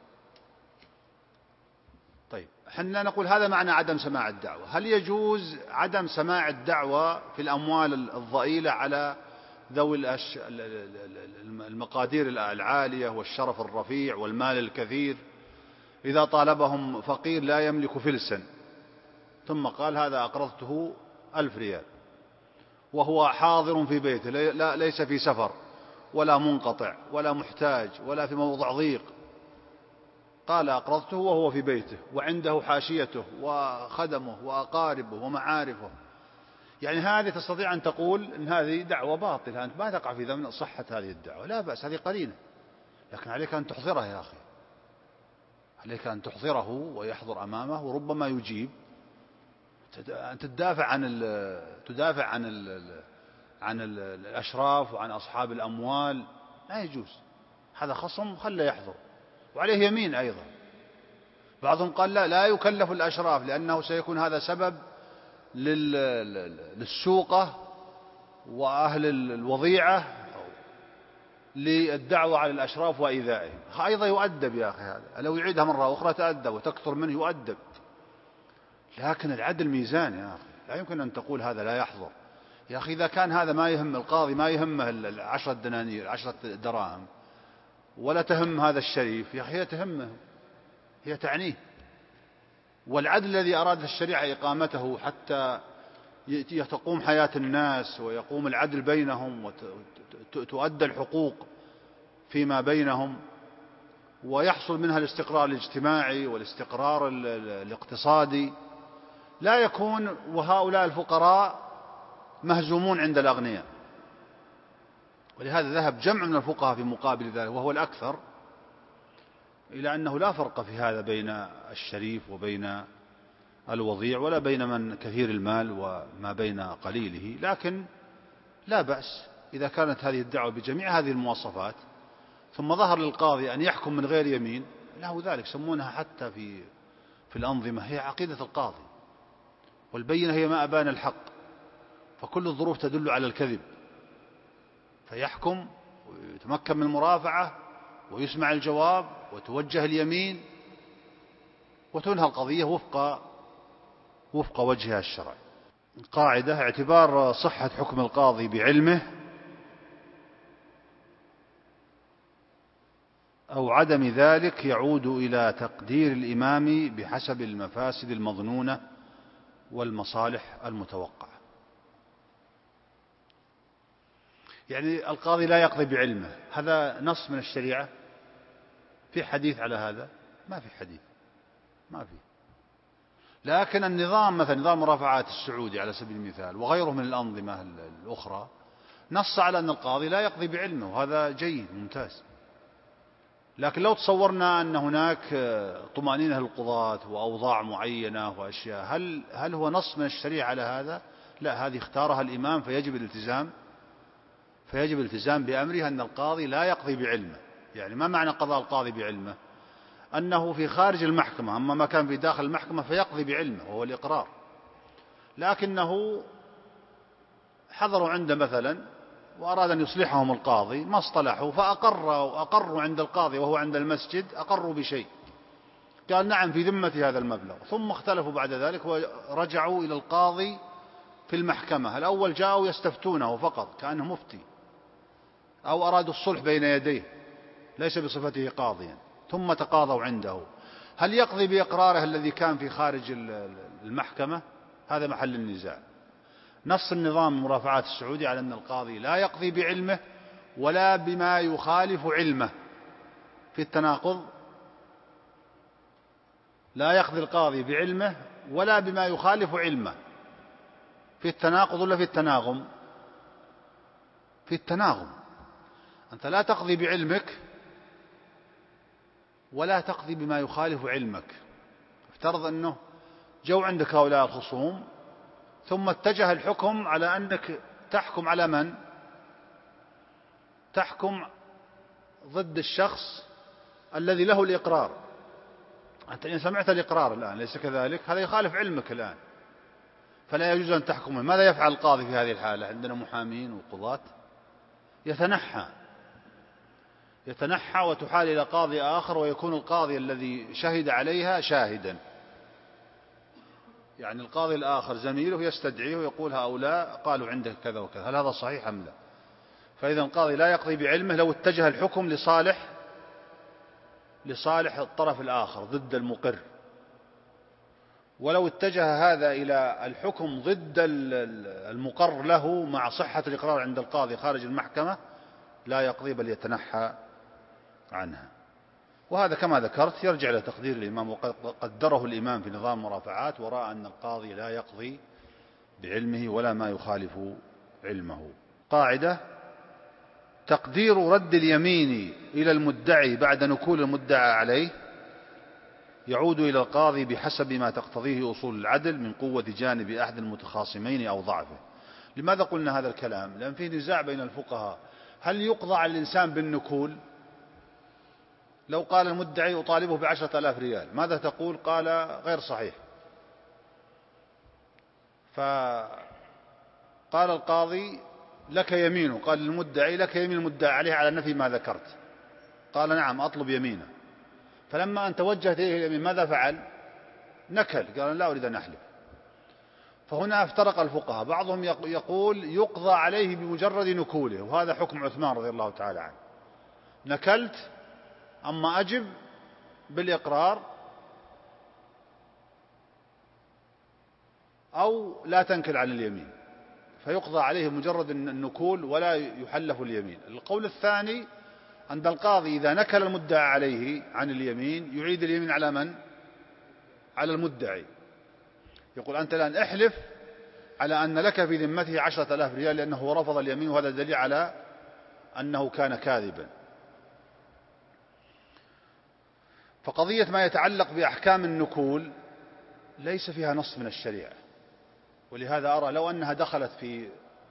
طيب حنا نقول هذا معنى عدم سماع الدعوة. هل يجوز عدم سماع الدعوة في الأموال الضئيلة على ذوي المقادير العالية والشرف الرفيع والمال الكثير، إذا طالبهم فقير لا يملك فلسا ثم قال هذا أقرضته 1000 ريال وهو حاضر في بيته ليس في سفر ولا منقطع ولا محتاج ولا في موضع ضيق، قال أقرضته وهو في بيته وعنده حاشيته وخدمه وأقاربه ومعارفه، يعني هذه تستطيع أن تقول إن هذه دعوة باطلة، أنت ما تقع في ذمن صحة هذه الدعوة، لا بأس، هذه قرينة، لكن عليك أن تحضره يا أخي، عليك أن تحضره ويحضر أمامه وربما يجيب. أنت تدافع عن الأشراف وعن أصحاب الأموال، لا يجوز، هذا خصم خله يحضر وعليه يمين أيضا. بعضهم قال لا يكلف الأشراف لأنه سيكون هذا سبب للسوقة وأهل الوضيعة للدعوة على الأشراف وإيذائهم، أيضا يؤدب يا أخي، هذا لو يعيدها مرة أخرى تأدب وتكثر منه يؤدب، لكن العدل ميزان يا أخي، لا يمكن أن تقول هذا لا يحضر. يا أخي إذا كان هذا ما يهم القاضي، ما يهمه 10 دنانير 10 دراهم ولا تهم هذا الشريف، يا أخي هي تهمه، هي تعنيه. والعدل الذي أرادت الشريعة إقامته حتى تقوم حياة الناس ويقوم العدل بينهم وتؤدى الحقوق فيما بينهم ويحصل منها الاستقرار الاجتماعي والاستقرار الاقتصادي، لا يكون وهؤلاء الفقراء مهزومون عند الأغنياء. ولهذا ذهب جمع من الفقهاء في مقابل ذلك وهو الأكثر إلى أنه لا فرق في هذا بين الشريف وبين الوضيع ولا بين من كثير المال وما بين قليله، لكن لا بأس إذا كانت هذه الدعوة بجميع هذه المواصفات ثم ظهر للقاضي أن يحكم من غير يمين، له ذلك، يسمونها حتى في الأنظمة هي عقيدة القاضي، والبينة هي ما أبان الحق، فكل الظروف تدل على الكذب، فيحكم ويتمكن من المرافعة ويسمع الجواب وتوجه اليمين وتنهى القضية وفق وجهها الشرعي. قاعدة: اعتبار صحة حكم القاضي بعلمه أو عدم ذلك يعود إلى تقدير الإمام بحسب المفاسد المظنونة والمصالح المتوقعة. يعني القاضي لا يقضي بعلمه، هذا نص من الشريعة؟ في حديث على هذا؟ ما في حديث، ما في. لكن النظام مثلا نظام مرافعات السعودي على سبيل المثال وغيره من الأنظمة الأخرى نص على أن القاضي لا يقضي بعلمه، وهذا جيد ممتاز. لكن لو تصورنا أن هناك طمأنينة للقضاة وأوضاع معينة وأشياء، هل هو نص من الشريعة على هذا؟ لا، هذه اختارها الإمام، فيجب الالتزام بأمره أن القاضي لا يقضي بعلمه. يعني ما معنى قضاء القاضي بعلمه؟ أنه في خارج المحكمة، أما ما كان في داخل المحكمة فيقضي بعلمه وهو الإقرار، لكنه حضروا عنده مثلا وأراد أن يصلحهم القاضي، ما اصطلحوا فأقروا عند القاضي وهو عند المسجد، أقروا بشيء، قال نعم في ذمة هذا المبلغ، ثم اختلفوا بعد ذلك ورجعوا إلى القاضي في المحكمة. الأول جاءوا يستفتونه فقط كأنه مفتي، أو أرادوا الصلح بين يديه ليس بصفته قاضيا، ثم تقاضوا عنده. هل يقضي بإقراره الذي كان في خارج المحكمة؟ هذا محل النزاع. نص النظام المرافعات السعودي على أن القاضي لا يقضي بعلمه ولا بما يخالف علمه. في التناقض، لا يقضي القاضي بعلمه ولا بما يخالف علمه. في التناقض ولا في التناغم؟ في التناغم. أنت لا تقضي بعلمك ولا تقضي بما يخالف علمك. افترض أنه جو عندك هؤلاء الخصوم ثم اتجه الحكم على أنك تحكم على من؟ تحكم ضد الشخص الذي له الإقرار. أنت إن سمعت الإقرار الآن ليس كذلك، هذا يخالف علمك الآن، فلا يجوز أن تحكم. ماذا يفعل القاضي في هذه الحالة؟ عندنا محامين وقضاة، يتنحى وتحال إلى قاضي آخر، ويكون القاضي الذي شهد عليها شاهدا، يعني القاضي الآخر زميله يستدعيه ويقول هؤلاء قالوا عندك كذا وكذا، هل هذا صحيح أم لا؟ فإذا القاضي لا يقضي بعلمه لو اتجه الحكم لصالح الطرف الآخر ضد المقر، ولو اتجه هذا إلى الحكم ضد المقر له مع صحة الإقرار عند القاضي خارج المحكمة لا يقضي بل يتنحى عنها. وهذا كما ذكرت يرجع إلى تقدير الإمام، وقد قدره الإمام في نظام المرافعات، ورأى أن القاضي لا يقضي بعلمه ولا ما يخالف علمه. قاعدة: تقدير رد اليمين إلى المدعي بعد نكول المدعى عليه يعود إلى القاضي بحسب ما تقتضيه أصول العدل من قوة جانب أحد المتخاصمين أو ضعفه. لماذا قلنا هذا الكلام؟ لأن فيه نزاع بين الفقهاء، هل يقضى على الإنسان بالنكول؟ لو قال المدعي أطالبه ب10,000 ريال، ماذا تقول؟ قال غير صحيح. فقال القاضي لك يمينه، قال للمدعي لك يمين المدعي عليه على نفي ما ذكرت، قال نعم أطلب يمينه. فلما أن توجهت إليه اليمين ماذا فعل؟ نكل، قال لا أريد أن أحلف. فهنا افترق الفقهاء، بعضهم يقول يقضى عليه بمجرد نكوله، وهذا حكم عثمان رضي الله تعالى عنه، نكلت أما أجب بالإقرار أو لا تنكل عن اليمين، فيقضى عليه مجرد النكول ولا يحلف اليمين. القول الثاني أن القاضي إذا نكل المدعى عليه عن اليمين يعيد اليمين على من؟ على المدعي، يقول أنت الآن احلف على أن لك في ذمته 10,000 ريال لأنه رفض اليمين، وهذا دليل على أنه كان كاذبا. فقضية ما يتعلق بأحكام النكول ليس فيها نص من الشريعة، ولهذا أرى لو أنها دخلت في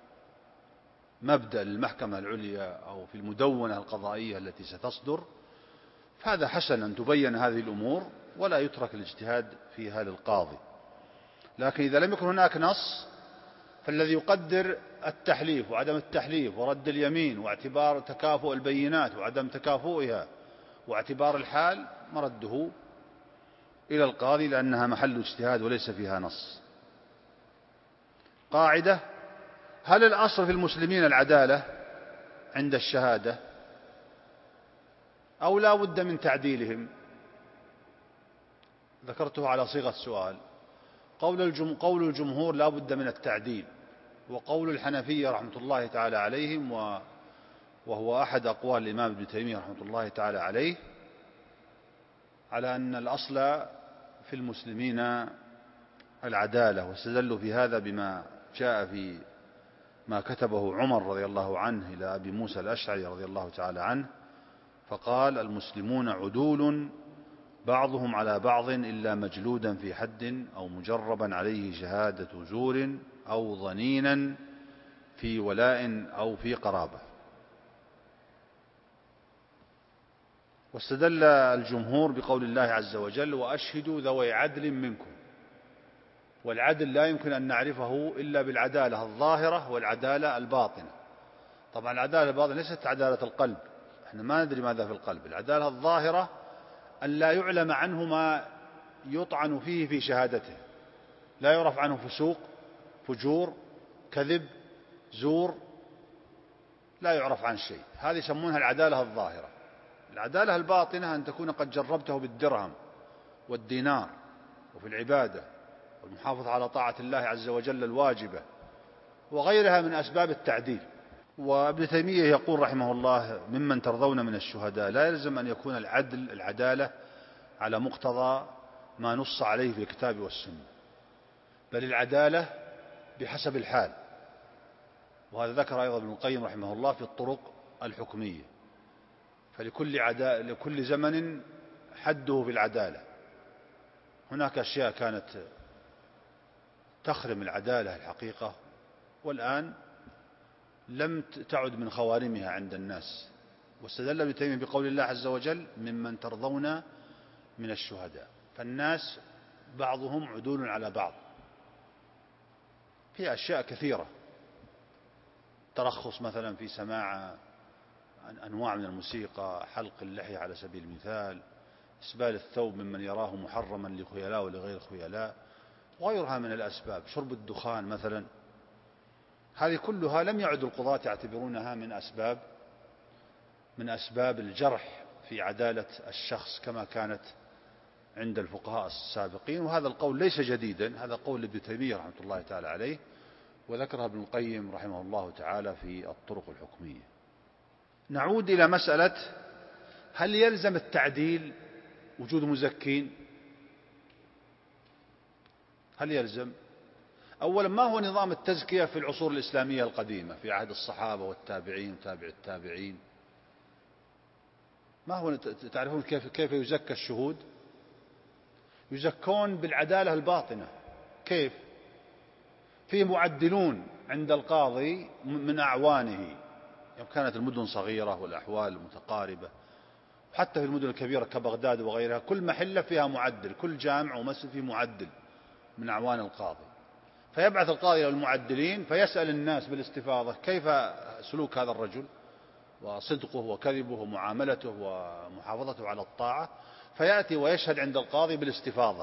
مبدأ المحكمة العليا أو في المدونة القضائية التي ستصدر فهذا حسن أن تبين هذه الأمور ولا يترك الاجتهاد فيها للقاضي. لكن إذا لم يكن هناك نص فالذي يقدر التحليف وعدم التحليف ورد اليمين واعتبار تكافؤ البينات وعدم تكافؤها واعتبار الحال مرده إلى القاضي، لأنها محل اجتهاد وليس فيها نص. قاعدة: هل الأصل في المسلمين العدالة عند الشهادة أو لا بد من تعديلهم؟ ذكرته على صيغة سؤال. قول الجمهور لا بد من التعديل، وقول الحنفية رحمة الله تعالى عليهم وهو أحد أقوال الإمام ابن تيمية رحمة الله تعالى عليه على أن الأصل في المسلمين العدالة، واستدلوا في هذا بما جاء في ما كتبه عمر رضي الله عنه إلى أبي موسى الأشعري رضي الله تعالى عنه، فقال: المسلمون عدول بعضهم على بعض إلا مجلودا في حد أو مجربا عليه شهادة زور أو ظنينا في ولاء أو في قرابة. واستدل الجمهور بقول الله عز وجل: وأشهدوا ذوي عدل منكم. والعدل لا يمكن أن نعرفه إلا بالعدالة الظاهرة والعدالة الباطنة. طبعا العدالة الباطنة ليست عدالة القلب، احنا ما ندري ماذا في القلب. العدالة الظاهرة أن لا يعلم عنه ما يطعن فيه في شهادته، لا يعرف عنه فسوق، فجور، كذب، زور، لا يعرف عن شيء، هذه يسمونها العدالة الظاهرة. العدالة الباطنة أن تكون قد جربته بالدرهم والدينار وفي العبادة والمحافظة على طاعة الله عز وجل الواجبة وغيرها من أسباب التعديل. وابن تيمية يقول رحمه الله: ممن ترضون من الشهداء لا يلزم أن يكون العدالة على مقتضى ما نص عليه في الكتاب والسنة، بل العدالة بحسب الحال. وهذا ذكر أيضا ابن القيم رحمه الله في الطرق الحكمية، فلكل زمن حده في العدالة. هناك أشياء كانت تخرم العدالة الحقيقة والآن لم تعد من خوارمها عند الناس. واستدل ابن تيمية بقول الله عز وجل: ممن ترضون من الشهداء. فالناس بعضهم عدول على بعض في أشياء كثيرة، ترخص مثلا في سماع أنواع من الموسيقى، حلق اللحية على سبيل المثال، إسبال الثوب ممن يراه محرما لخيلاء ولغير خيلاء، وغيرها من الأسباب، شرب الدخان مثلا. هذه كلها لم يعد القضاة يعتبرونها من أسباب الجرح في عدالة الشخص كما كانت عند الفقهاء السابقين. وهذا القول ليس جديدا، هذا قول ابن تيمية رحمة الله تعالى عليه، وذكرها ابن القيم رحمه الله تعالى في الطرق الحكمية. نعود إلى مسألة هل يلزم التعديل وجود مزكين؟ هل يلزم؟ أولا، ما هو نظام التزكية في العصور الإسلامية القديمة في عهد الصحابة والتابعين وتابع التابعين؟ ما هو؟ تعرفون كيف يزكى الشهود؟ يزكون بالعدالة الباطنة. كيف؟ فيه معدلون عند القاضي من أعوانه، يوم كانت المدن صغيرة والأحوال متقاربة، حتى في المدن الكبيرة كبغداد وغيرها كل محلة فيها معدل، كل جامع ومسجد فيه معدل من أعوان القاضي. فيبعث القاضي إلى المعدلين فيسأل الناس بالاستفاضة كيف سلوك هذا الرجل وصدقه وكذبه ومعاملته ومحافظته على الطاعة، فيأتي ويشهد عند القاضي بالاستفاضة.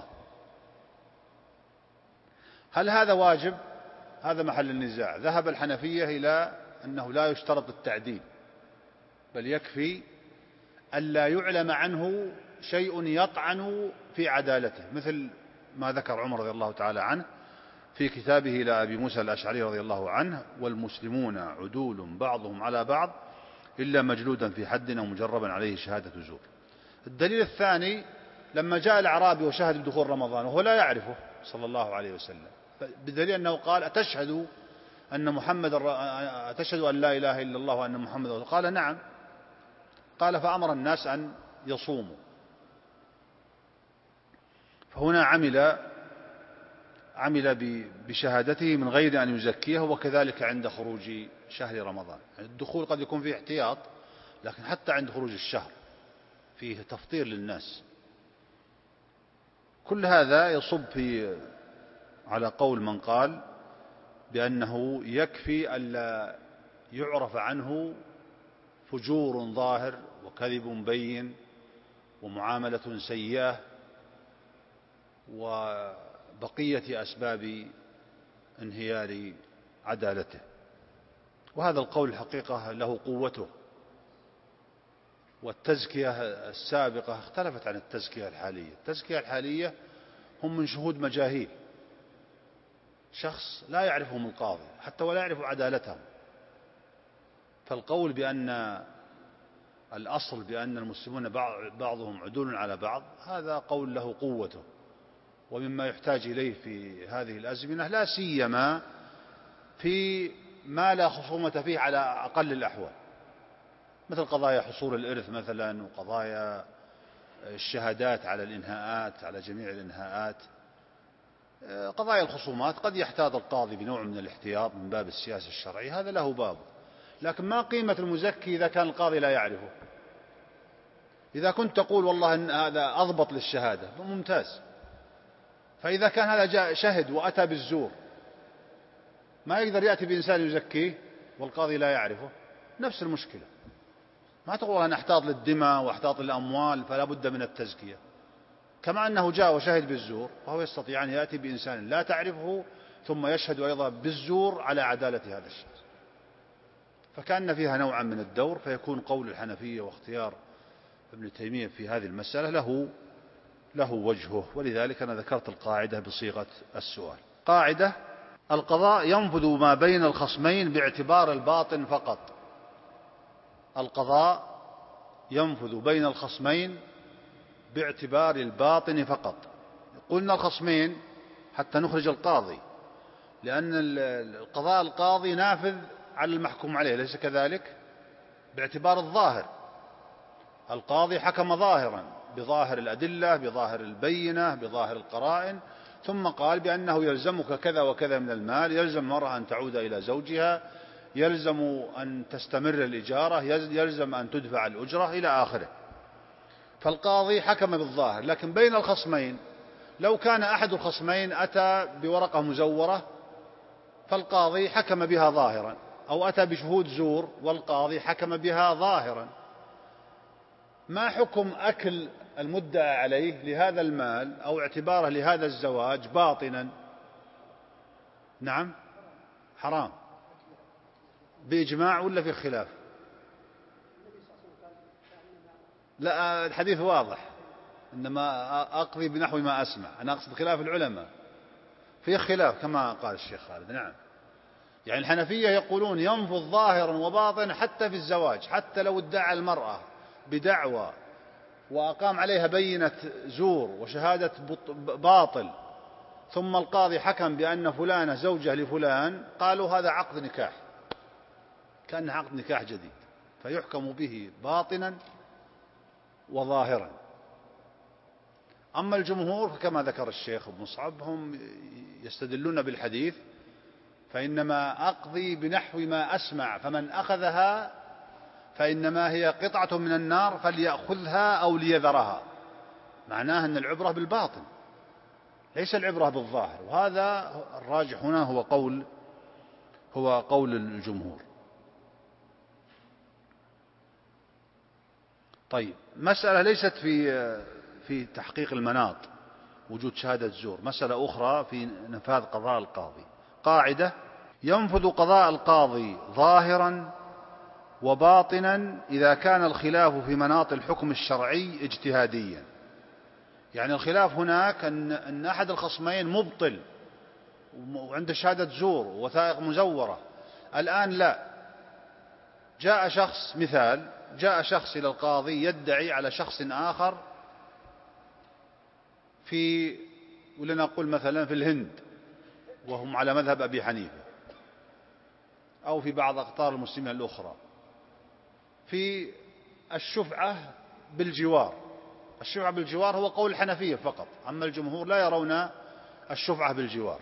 هل هذا واجب؟ هذا محل النزاع. ذهب الحنفية إلى أنه لا يشترط التعديل، بل يكفي ألا يعلم عنه شيء يطعن في عدالته، مثل ما ذكر عمر رضي الله تعالى عنه في كتابه إلى أبي موسى الأشعري رضي الله عنه: والمسلمون عدول بعضهم على بعض إلا مجلودا في حد أو مجربا عليه شهادة زور. الدليل الثاني لما جاء الأعرابي وشهد بدخول رمضان وهو لا يعرفه صلى الله عليه وسلم، بدليل أنه قال: أتشهد أن لا إله إلا الله وأن محمد رسول الله؟ قال: نعم. قال: فأمر الناس أن يصوموا. فهنا عمل بشهادته من غير أن يزكيه. وكذلك عند خروج شهر رمضان، الدخول قد يكون فيه احتياط، لكن حتى عند خروج الشهر فيه تفطير للناس. كل هذا يصب على قول من قال بأنه يكفي ألا يعرف عنه فجور ظاهر وكذب بين ومعاملة سيئة وبقية أسباب انهيار عدالته. وهذا القول الحقيقة له قوته. والتزكية السابقة اختلفت عن التزكية الحالية. التزكية الحالية هم من شهود مجاهيل، شخص لا يعرفهم القاضي حتى ولا يعرف عدالتهم. فالقول بأن الأصل بأن المسلمون بعضهم عدول على بعض، هذا قول له قوته، ومما يحتاج إليه في هذه الأزمنة، لا سيما في ما لا خصومة فيه على أقل الأحوال، مثل قضايا حصول الإرث مثلا، وقضايا الشهادات على الإنهاءات، على جميع الإنهاءات. قضايا الخصومات قد يحتاط القاضي بنوع من الاحتياط من باب السياسة الشرعية، هذا له بابه. لكن ما قيمة المزكي إذا كان القاضي لا يعرفه؟ إذا كنت تقول والله إن هذا أضبط للشهادة ممتاز، فإذا كان هذا شهد وأتى بالزور، ما يقدر يأتي بإنسان يزكيه والقاضي لا يعرفه، نفس المشكلة. ما تقول أنا أحتاط للدماء وأحتاط للأموال فلا بد من التزكية. كما أنه جاء وشهد بالزور، فهو يستطيع أن يأتي بإنسان لا تعرفه ثم يشهد أيضا بالزور على عدالة هذا الشخص. فكأن فيها نوعا من الدور، فيكون قول الحنفية واختيار ابن تيمية في هذه المسألة له وجهه. ولذلك أنا ذكرت القاعدة بصيغة السؤال. قاعدة: القضاء ينفذ ما بين الخصمين باعتبار الباطن فقط. القضاء ينفذ بين الخصمين باعتبار الباطن فقط. قلنا الخصمين حتى نخرج القاضي، لأن القضاء القاضي نافذ على المحكوم عليه، ليس كذلك؟ باعتبار الظاهر. القاضي حكم ظاهرا بظاهر الأدلة، بظاهر البينة، بظاهر القرائن، ثم قال بأنه يلزمك كذا وكذا من المال، يلزم المرأة أن تعود إلى زوجها، يلزم أن تستمر الإجارة، يلزم أن تدفع الأجرة إلى آخره. فالقاضي حكم بالظاهر. لكن بين الخصمين، لو كان أحد الخصمين أتى بورقة مزورة فالقاضي حكم بها ظاهرا، أو أتى بشهود زور والقاضي حكم بها ظاهرا، ما حكم أكل المدعى عليه لهذا المال أو اعتباره لهذا الزواج باطنا؟ نعم حرام بإجماع ولا في خلاف؟ لا الحديث واضح، إنما أقضي بنحو ما أسمع، أنا أقصد خلاف العلماء، في خلاف كما قال الشيخ خالد. نعم، يعني الحنفية يقولون ينفذ ظاهرا وباطنا حتى في الزواج، حتى لو ادعى المرأة بدعوى وأقام عليها بينة زور وشهادة باطل ثم القاضي حكم بأن فلانة زوجة لفلان، قالوا هذا عقد نكاح، كأنه عقد نكاح جديد، فيحكم به باطنا وظاهرا. أما الجمهور فكما ذكر الشيخ ابن مصعب هم يستدلون بالحديث فإنما أقضي بنحو ما أسمع، فمن أخذها فإنما هي قطعة من النار فليأخذها أو ليذرها، معناه أن العبرة بالباطن ليس العبرة بالظاهر، وهذا الراجح هنا هو قول الجمهور. طيب، مسألة ليست في تحقيق المناط وجود شهادة زور، مسألة أخرى في نفاذ قضاء القاضي. قاعدة: ينفذ قضاء القاضي ظاهرا وباطنا إذا كان الخلاف في مناط الحكم الشرعي اجتهاديا. يعني الخلاف هناك أن أحد الخصمين مبطل وعنده شهادة زور ووثائق مزورة، الآن لا، جاء شخص إلى القاضي يدعي على شخص آخر ولنقول مثلا في الهند وهم على مذهب أبي حنيفة، أو في بعض أقطار المسلمين الأخرى، في الشفعة بالجوار. الشفعة بالجوار هو قول الحنفية فقط، أما الجمهور لا يرون الشفعة بالجوار.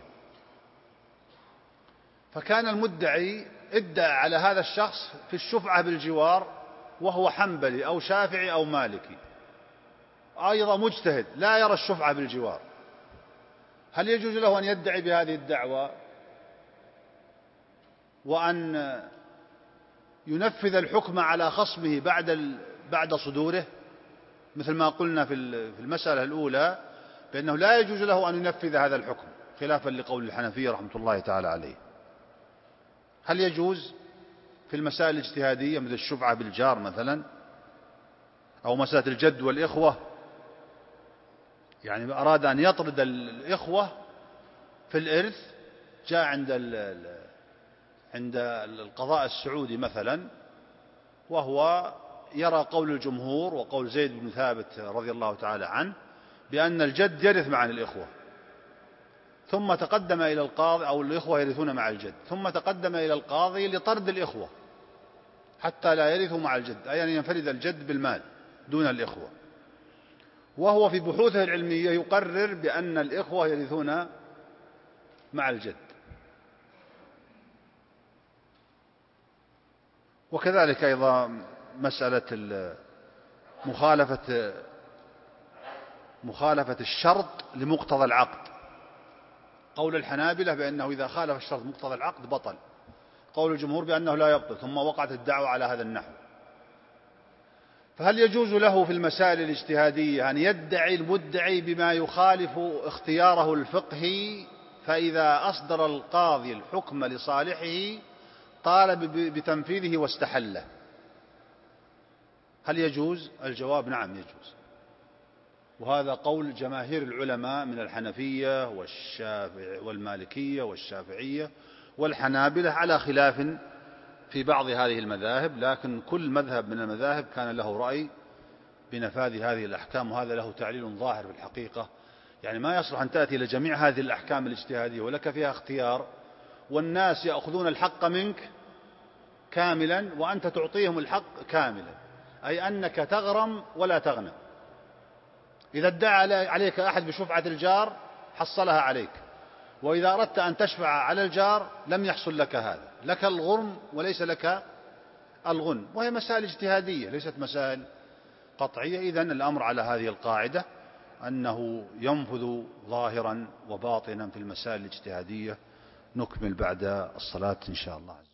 فكان المدعي ادعى على هذا الشخص في الشفعة بالجوار وهو حنبلي أو شافعي أو مالكي، أيضا مجتهد لا يرى الشفعة بالجوار، هل يجوز له أن يدعي بهذه الدعوة وأن ينفذ الحكم على خصمه بعد صدوره، مثل ما قلنا في المسألة الأولى بأنه لا يجوز له أن ينفذ هذا الحكم خلافا لقول الحنفية رحمة الله تعالى عليه؟ هل يجوز في المسائل الاجتهادية مثل الشفعة بالجار مثلا، أو مسألة الجد والإخوة، يعني أراد أن يطرد الإخوة في الإرث، جاء عند القضاء السعودي مثلا وهو يرى قول الجمهور وقول زيد بن ثابت رضي الله تعالى عنه بأن الجد يرث مع الإخوة، ثم تقدم إلى القاضي، أو الإخوة يرثون مع الجد، ثم تقدم إلى القاضي لطرد الإخوة حتى لا يرثوا مع الجد، أي أن ينفرد الجد بالمال دون الإخوة، وهو في بحوثه العلمية يقرر بأن الإخوة يرثون مع الجد. وكذلك أيضا مسألة مخالفة الشرط لمقتضى العقد، قول الحنابلة بأنه إذا خالف الشرط مقتضى العقد بطل، قول الجمهور بأنه لا يبطل، ثم وقعت الدعوة على هذا النحو. فهل يجوز له في المسائل الاجتهادية أن يدعي المدعي بما يخالف اختياره الفقهي، فإذا أصدر القاضي الحكم لصالحه طالب بتنفيذه واستحله؟ هل يجوز؟ الجواب نعم يجوز، وهذا قول جماهير العلماء من الحنفية والمالكية والشافعية والحنابلة، على خلاف في بعض هذه المذاهب، لكن كل مذهب من المذاهب كان له رأي بنفاذ هذه الأحكام، وهذا له تعليل ظاهر في الحقيقة. يعني ما يصلح أن تأتي إلى جميع هذه الأحكام الاجتهادية ولك فيها اختيار، والناس يأخذون الحق منك كاملا وأنت تعطيهم الحق كاملا، أي أنك تغرم ولا تغنم. إذا ادعى عليك أحد بشفعة الجار حصلها عليك، وإذا أردت أن تشفع على الجار لم يحصل لك هذا، لك الغرم وليس لك الغنم، وهي مسائل اجتهادية ليست مسائل قطعية. إذن الأمر على هذه القاعدة أنه ينفذ ظاهرا وباطنا في المسائل الاجتهادية. نكمل بعد الصلاة إن شاء الله.